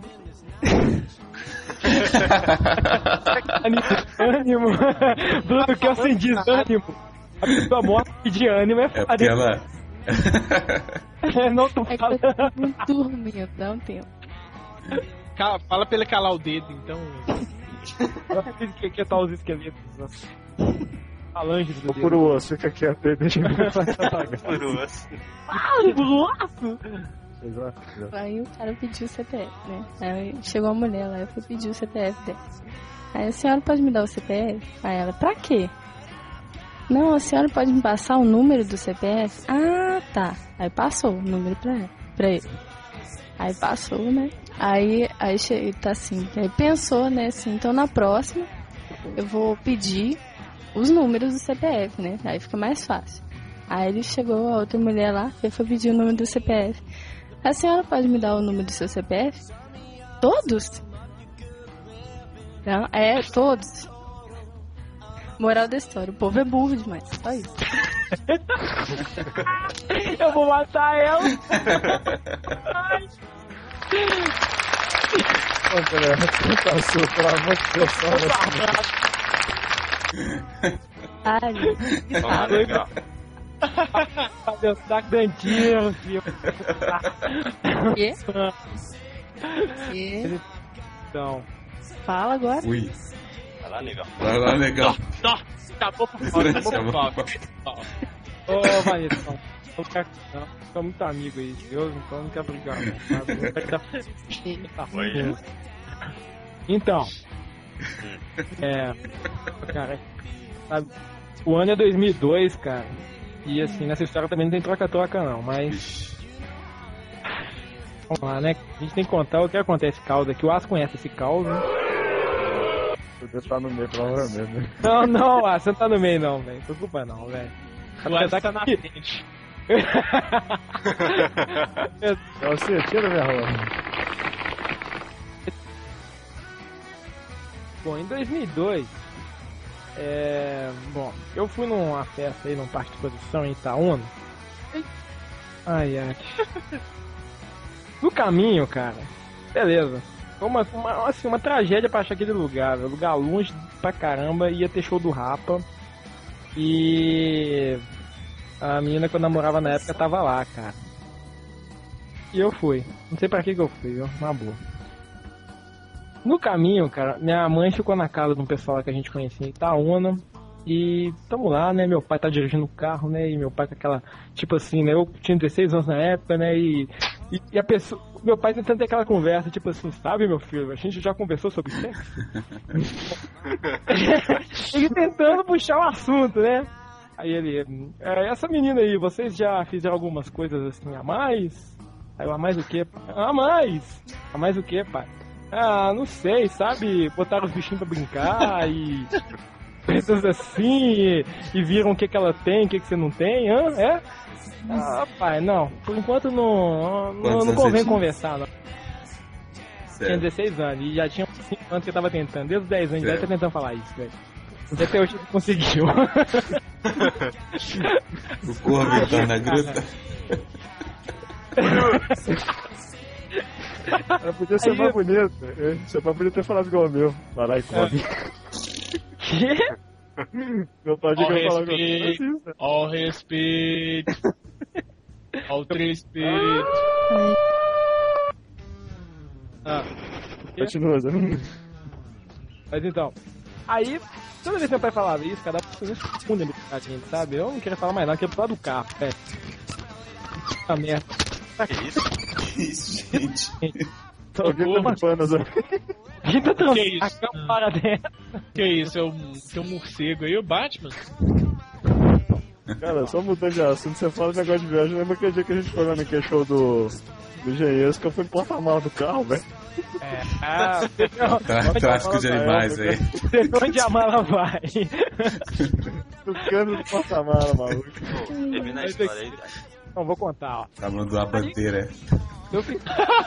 Ânimo. Bruno, que eu sem desânimo. A pessoa morta pedir ânimo é É foda. porque ela. É, não tô É que eu falando. tô muito dormindo, dá um tempo. Cala- Fala pra ele calar o dedo, então. que, que tá os esqueletos. Falanges do Ô, por o osso, fica quieto aí, deixa eu começar a pagar. Por osso. Exato. Aí o cara pediu o C P F, né? Aí chegou a mulher lá, eu fui pedir o C P F dela. Aí a senhora pode me dar o C P F? Aí ela, pra quê? Não, a senhora pode me passar o número do C P F? Ah, tá. Aí passou o número pra, ela, pra ele. Aí passou, né? Aí, aí che- tá assim, aí pensou, né, assim, então na próxima eu vou pedir os números do C P F, né? Aí fica mais fácil. Aí ele chegou, a outra mulher lá, e foi pedir o número do C P F. A senhora pode me dar o número do seu C P F? Todos? Não, é, todos. Moral da história, o povo é burro demais, só isso. Eu vou matar ela. André, você passou, pelo amor de Deus, só você. Ai, Ah, legal. Fazer o saco dentinho, filho. o quê? Quê? Então, Fala agora. Ui. Vai lá, legal. Vai lá, legal. Não, acabou por fora, acabou por fora. ô Vanessa, não, não quero não, sou muito amigo aí, eu então não quero brigar. Não, tá? Tá ruim. Então, é, cara, sabe, o ano é dois mil e dois, cara, e assim, nessa história também não tem troca-troca não, mas vamos lá, né, a gente tem que contar o que acontece esse caos aqui, o Aço conhece esse caos, né? Podia estar no meio, provavelmente, né? Não, não, Aço, você não tá no meio não, velho, preocupa não, velho. O Alisson tá na frente. É você, tira minha roupa. Bom, em dois mil e dois, é... bom, eu fui numa festa aí, num parque de exposição em Itaúna. Ai, ai. No caminho, cara, beleza. Foi uma, uma, assim, uma tragédia pra achar aquele lugar, velho. Lugar longe pra caramba, ia ter show do Rapa. E a menina que eu namorava na época tava lá, cara. E eu fui. Não sei pra que que eu fui, viu? Na boa. No caminho, cara, minha mãe ficou na casa de um pessoal lá que a gente conhecia em Itaúna. E tamo lá, né? Meu pai tá dirigindo o carro, né? E meu pai com aquela, tipo assim, né? Eu tinha dezesseis anos na época, né? E, e, e a pessoa, meu pai tentando ter aquela conversa, tipo assim, sabe, meu filho? A gente já conversou sobre sexo? Ele tentando puxar o assunto, né? Aí ele, é, essa menina aí, vocês já fizeram algumas coisas assim a mais? Aí eu, a mais o quê, pai? A mais! A mais o quê, pai? Ah, não sei, sabe? Botaram os bichinhos pra brincar e... coisas assim, e, e viram o que que ela tem, o que que você não tem, hã? É? Ah, pai, não. Por enquanto não, não, não convém conversar, não. Certo. Tinha dezesseis anos e já tinha cinco anos que eu tava tentando. Desde os dez anos já tá tentando falar isso, velho. E até hoje não conseguiu. O corvo então na gruta. Ela podia ser aí mais eu... bonita. Você podia ter falado igual o meu. Vai lá e come. Que? Meu pai All diga falar respeito, all respeito, all respeito. Ah, continua, Zé. Mas então, aí, toda vez que meu pai falava isso, cada pessoa responde a gente, sabe? Eu não queria falar mais nada, eu queria falar do carro, velho. Puta merda. Que isso? Que isso, gente? Alguém tá limpando, Zé. Quem tá Que isso? A para dessa. Que isso? É um, tem um morcego aí, o Batman? Cara, só mudando de assunto, você fala de negócio de viagem, lembra aquele dia que a gente foi lá no que show do, do engenheiro, que eu fui porta-mala do carro, velho? É, ah, Tá, tráfico de animais aí. Você onde a mala vai? No cano do porta-mala, maluco. Termina a história aí, cara. Não, vou contar, ó. Tá mandando a bandeira. Eu fico...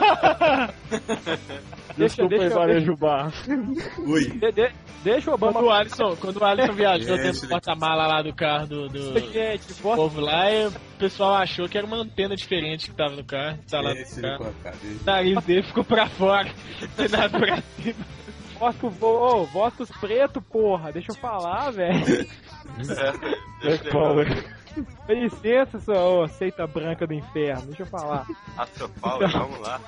Desculpa aí, varejo bar. Ui. De, de, deixa o Obama... Quando o Alisson, quando o Alisson viajou dentro do porta-mala lá do carro do, do Gente, do povo lá, e o pessoal achou que era uma antena diferente que tava no carro. Tá lá no carro. O nariz dele ficou pra fora, não tem nada pra cima. Votos oh, votos preto, porra. Deixa eu falar, velho. É, deixa eu Dá licença, sua oh, seita branca do inferno. Deixa eu falar. A seu pau, vamos lá.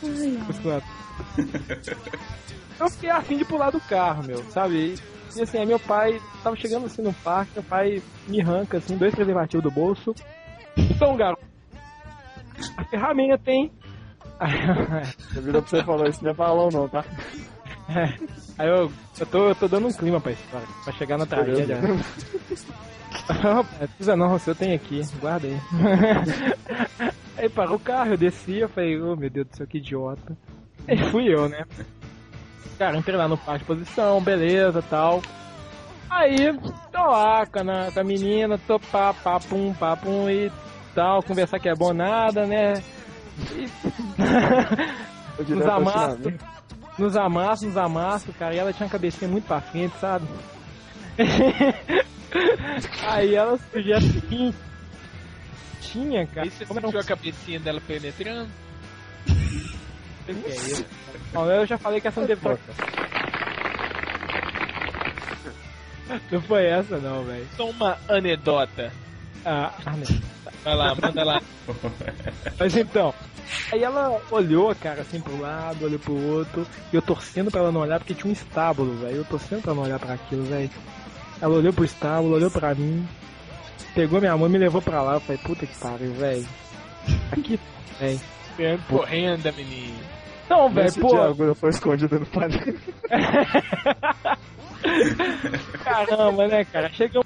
Eu fiquei afim de pular do carro, meu, sabe? E assim, aí meu pai tava chegando assim no parque, meu pai me arranca assim, dois preservativos do bolso. Então, garoto, a ferramenta tem. Você virou pra você e falou, isso não é balão não, tá? É, aí eu, eu, tô, eu tô dando um clima pra história, pra chegar na tragédia. Não precisa não, o seu tem aqui, guarda aí. Aí parou o carro, eu desci, eu falei, oh meu Deus do céu, que idiota. Aí fui eu, né? Cara, entrei lá no parque de posição, beleza, tal. Aí, tô lá com a, com a menina, tô pá, pá, pum, pá, pum e tal, conversar que é bom nada, né? E... nos amassos, nos amassos, nos amassos, cara, e ela tinha a cabecinha muito pra frente, sabe? Aí ela sugeriu o seguinte. Tinha, cara. Aí você sentiu a cabecinha dela penetrando? Que é isso? Bom, eu já falei que essa não teve troca. Não foi essa não, velho. Só uma anedota. Ah, anedota. Vai lá, manda lá. Mas então, aí ela olhou, cara, assim pro lado, olhou pro outro, e eu torcendo pra ela não olhar, porque tinha um estábulo, velho. Eu torcendo pra não olhar pra aquilo, velho. Ela olhou pro estábulo, olhou pra mim, pegou minha mão e me levou pra lá. Eu falei, puta que pariu, velho. Aqui, velho. Correndo, menino. Não, velho, pô. A agulha foi escondida no panela. Caramba, né, cara? Chega.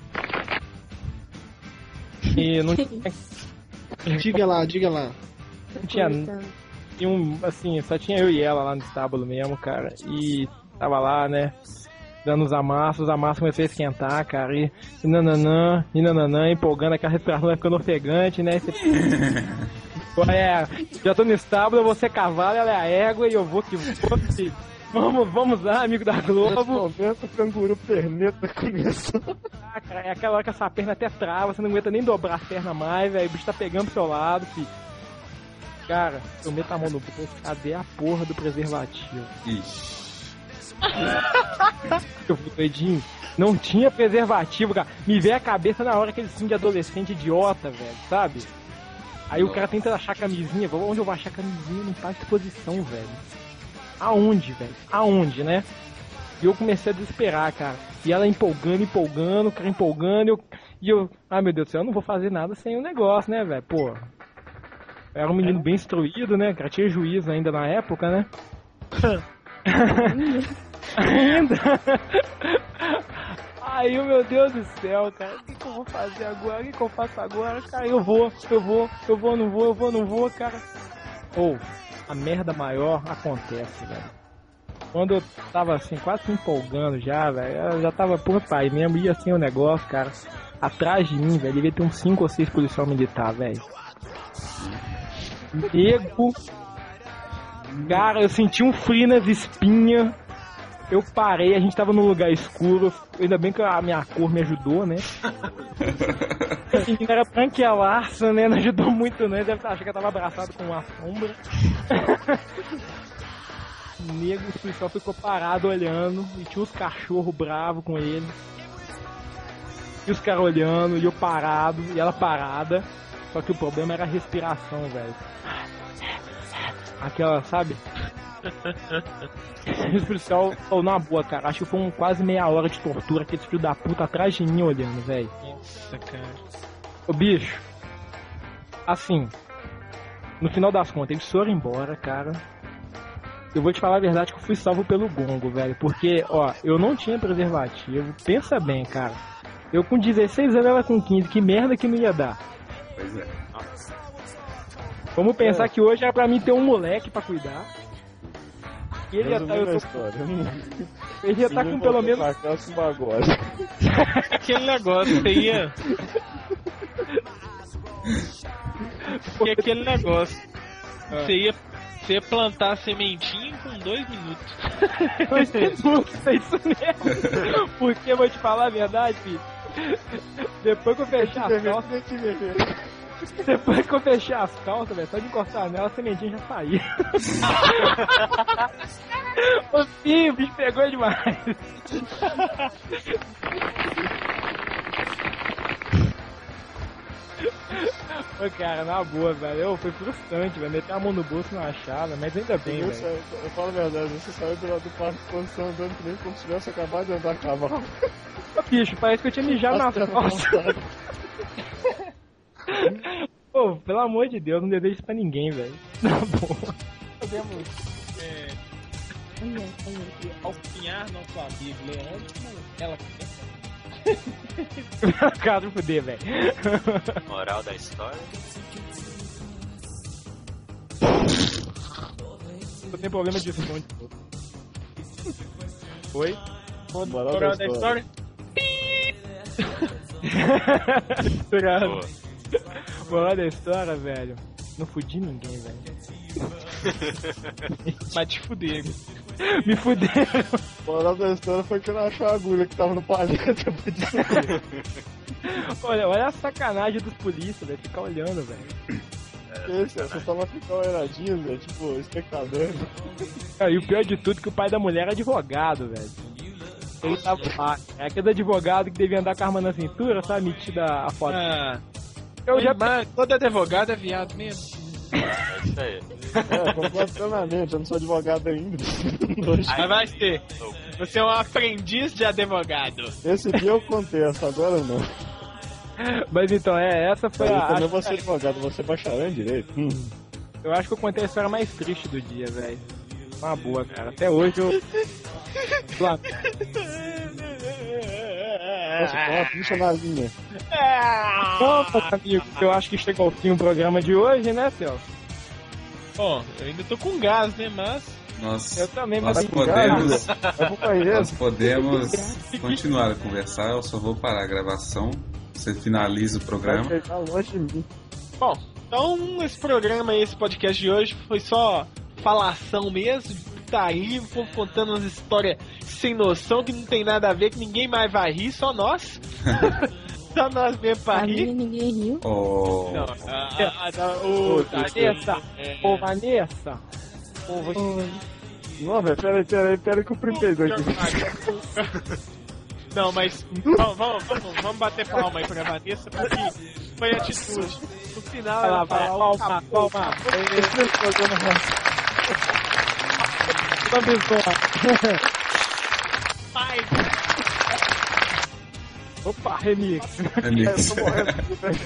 E não tinha. Diga lá, diga lá. Não tinha. E um, assim, só tinha eu e ela lá no estábulo mesmo, cara. E tava lá, né? Dando os amassos, os amassos começou a esquentar, cara, e, e nananã, e nananã, empolgando, aquela respiração vai ficando ofegante, né? Você... é, já tô no estábulo, eu vou ser cavalo, ela é a égua, e eu vou que vou, que... Vamos, vamos lá, amigo da Globo. O canguru perneta começou. Ah, cara, é aquela hora que essa perna até trava, você não aguenta nem dobrar a perna mais, velho, o bicho tá pegando pro seu lado, filho. Cara, eu meto a mão no bolso, cadê a porra do preservativo? Ixi. Eu fui doidinho. Não tinha preservativo, cara. Me veio a cabeça na hora aquele filme de adolescente idiota, velho, sabe? Aí o cara tenta achar camisinha. Onde eu vou achar camisinha? Não tá à disposição, velho. Aonde, velho? Aonde, né? E eu comecei a desesperar, cara. E ela empolgando, empolgando, o cara empolgando. E eu, e eu, ai meu Deus do céu, eu não vou fazer nada sem o negócio, né, velho? Pô. Eu era um menino bem instruído, né? Cara, tinha juízo ainda na época, né? Ainda. Aí, meu Deus do céu, cara, o que, que eu vou fazer agora? O que, que eu faço agora? Cara, eu vou, eu vou, eu vou, não vou, eu vou, não vou, cara. Ou, oh, a merda maior acontece, velho. Quando eu tava assim, quase se empolgando já, velho, eu já tava por pai mesmo, ia assim o negócio, cara. Atrás de mim, velho, devia ter uns cinco ou seis policial militar, velho. Nego. Cara, eu senti um frio nas espinhas. Eu parei, a gente tava num lugar escuro. Ainda bem que a minha cor me ajudou, né? Assim, era branquelaça, né? Não ajudou muito, né? Deve achar que eu tava abraçado com uma sombra. O nego, o policial ficou parado olhando. E tinha uns cachorros bravos com ele. E os caras olhando, e eu parado, e ela parada. Só que o problema era a respiração, velho. Aquela, sabe? O policial falou, na boa, cara, acho que foi um, quase meia hora de tortura, aquele filho da puta atrás de mim olhando, velho. Nossa, cara. Ô, bicho, assim, no final das contas, eles foram embora, cara. Eu vou te falar a verdade que eu fui salvo pelo gongo, velho, porque, ó, eu não tinha preservativo, pensa bem, cara. Eu com dezesseis anos, ela com quinze, que merda que não ia dar. Pois é. Vamos pensar é. que hoje era pra mim ter um moleque pra cuidar. E ele ia tá, eu tô... história. Ele ia estar tá com pelo menos... Aquele negócio, você ia... Porque aquele negócio, ah. você, ia, você ia plantar a sementinha com dois minutos. Dois minutos, é isso mesmo. Porque eu vou te falar a verdade, filho. Depois que eu fechar as calças... Depois que eu fechar as calças, velho, só de encostar nela, a sementinha já saiu. Ô filho, o bicho pegou demais. Ô cara, na boa, velho, foi frustrante, velho, meter a mão no bolso não achava, mas ainda bem, velho. Eu, eu falo a verdade, você saiu do lado do parque de posição andando que nem como se tivesse acabado de andar a cavalo. Ô bicho, parece que eu tinha mijado nas calças. Pô, pelo amor de Deus, não desejo isso pra ninguém, velho. Na boa. Podemos é, alfinhar nosso amigo Leandro como ela quer. Cara, não fuder, velho. Moral da história. Eu tenho problema de som. Oi? Moral, Moral da história? Obrigado. Moral da história, velho. Não fudi ninguém, velho. Mas te fuder. Me fuderam. Moral da história foi que eu não achou a agulha que tava no palito depois disso. Olha, olha a sacanagem dos polícias, velho. Ficar olhando, velho. É, esse, você só vai ficar olhadinho, velho. Tipo, espectador. Ah, e o pior de tudo é que o pai da mulher é advogado, velho. Ele tava lá. É aquele advogado que devia andar com a arma na cintura, sabe? Metida a foto. Ah. Eu já... Mas todo advogado é viado mesmo. É isso aí. É, concordo plenamente, eu não sou advogado ainda. Mas vai ser. Você é um aprendiz de advogado. Esse dia eu contesto, agora não. Mas então, é, essa foi eu a... também vou ser advogado, você bacharel em direito. Hum. Eu acho que eu contei a história mais triste do dia, velho. Uma boa, cara. Até hoje eu... Nossa, tem uma bicha na linha. Opa, amigo, eu acho que chegou ao fim o programa de hoje, né, Celso? Bom, eu ainda tô com gás, né, mas... Nós, eu também, nós mas podemos, eu nós podemos continuar a conversar, eu só vou parar a gravação, você finaliza o programa. Vai chegar longe de mim. Bom, então esse programa aí, esse podcast de hoje foi só falação mesmo, tá aí, o povo contando umas histórias sem noção, que não tem nada a ver, que ninguém mais vai rir, só nós. Só nós mesmo pra rir. Ninguém riu. Oh. Não, a, a, a, o, Vanessa, ô Vanessa. Ô, você... Não, velho, peraí, peraí, peraí que eu primeiro aqui. Não, mas vamos, vamos, vamos, vamos bater palma aí pra Vanessa, porque foi atitude. No final ela vai palma, palma, palma. Esse programa vai. mais! Opa, remix. Remix. Eu tô morrendo aqui, velho.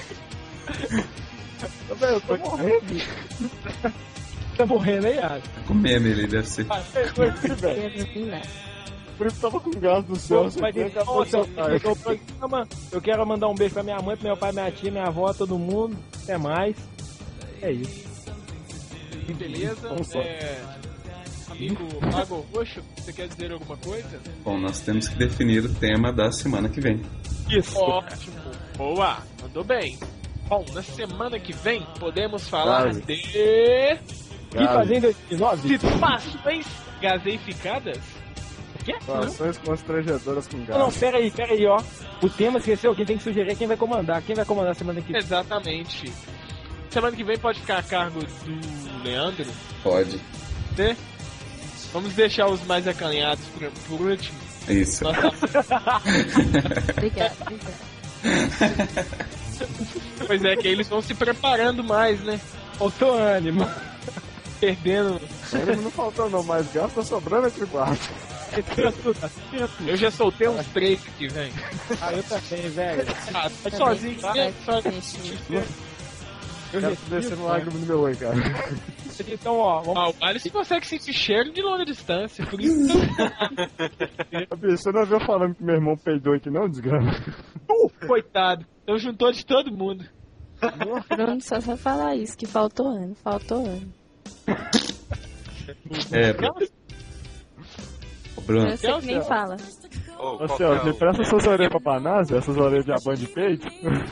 Eu tô morrendo. Tá morrendo aí, Yara? Com meme ele deve ser. Ah, foi aqui, velho. Por isso tava com gás do céu. Pô, vai ter- Nossa, eu, eu, programa. Eu quero mandar um beijo pra minha mãe, pro meu pai, minha tia, minha avó, todo mundo. Até mais. É isso. Beleza? Vamos só. É... Amigo Mago Roxo, você quer dizer alguma coisa? Bom, nós temos que definir o tema da semana que vem. Isso. Ótimo. Boa, mandou bem. Bom, na semana que vem podemos falar Gase. de E fazendo esse nove? situações gaseificadas. O quê? Situações constrangedoras com Não, gás. não, pera aí, pera aí, ó. O tema esqueceu, quem tem que sugerir é quem vai comandar. Quem vai comandar semana que vem? Exatamente. Semana que vem pode ficar a cargo do Leandro, Pode. né? Vamos deixar os mais acanhados por, por último. Isso. Nossa, Obrigada, obrigada. pois é, que eles vão se preparando mais, né? Faltou ânimo. Perdendo. Ele não faltou não, mas gás tá sobrando aqui embaixo. Tira tudo, tira tudo. Eu já soltei uns três aqui, velho. Ah, eu também, velho. Ah, sozinho, né? sozinho. Eu Quero respeito, descer no cara. lágrimo do meu oi, cara. Então, ó, vamos... Ah, o Alisson consegue sentir cheiro de longa distância, por isso que Bicho, você não viu falando que meu irmão peidou aqui não, desgrama? coitado. Então juntou de todo mundo. Bruno só sabe falar isso, que faltou ano, faltou ano. É, Bruno. Ô, Bruno. Eu sei que nem fala. Ô, Ô, qual Celso, que é me presta essas orelhas pra Panasa, essas orelhas de abã de peito.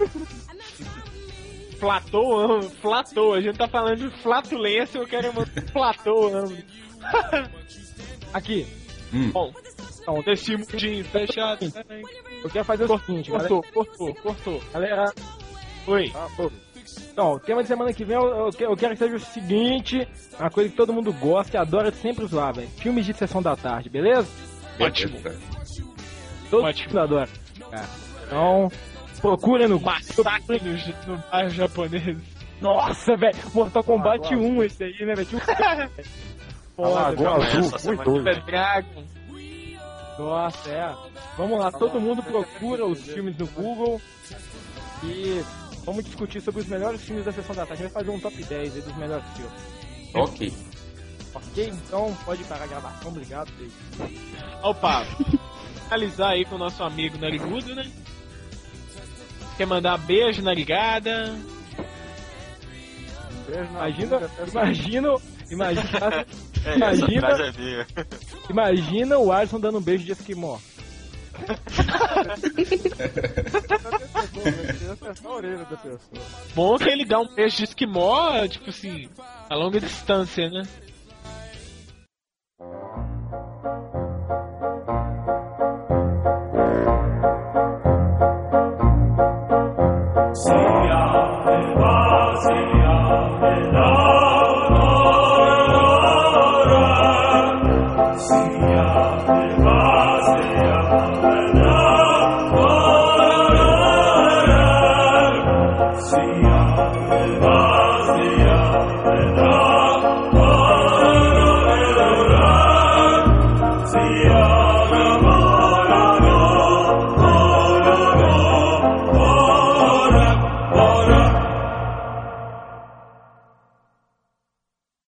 Platô, flatô. A gente tá falando de flatulência, eu quero uma platô. Aqui. Hum. Bom, então, desse mundinho fechado. Eu quero fazer o seguinte, galera. Cortou, cortou, cortou. Galera, Oi. então, o tema de semana que vem eu, eu que- eu quero que seja o seguinte: uma coisa que todo mundo gosta e adora sempre zoar, velho. Filmes de sessão da tarde, beleza? Ótimo. Todo Ótimo. mundo adora. Cara, então, procura no Massacre no, no bairro japonês. Nossa, velho, Mortal Kombat Lagoa um esse aí, né, velho? Tinha um- A Lagoa Foda, essa Azul, semana muito que vem. doido. Dragon. Nossa, é. Vamos lá, todo mundo procura os filmes no Google e vamos discutir sobre os melhores filmes da sessão da tarde. A gente vai fazer um top dez aí dos melhores filmes. Ok. Ok? Então pode parar a gravação, obrigado, beijo. Opa, finalizar aí com o nosso amigo Narigudo, né? Quer mandar beijo, narigada? Beijo na Imagina, bunda, até imagina, imagina, É, imagina, essa frase é minha. imagina o Alisson dando um beijo de esquimó. essa a orelha da pessoa. Bom que ele dá um beijo de esquimó, tipo assim, a longa distância, né?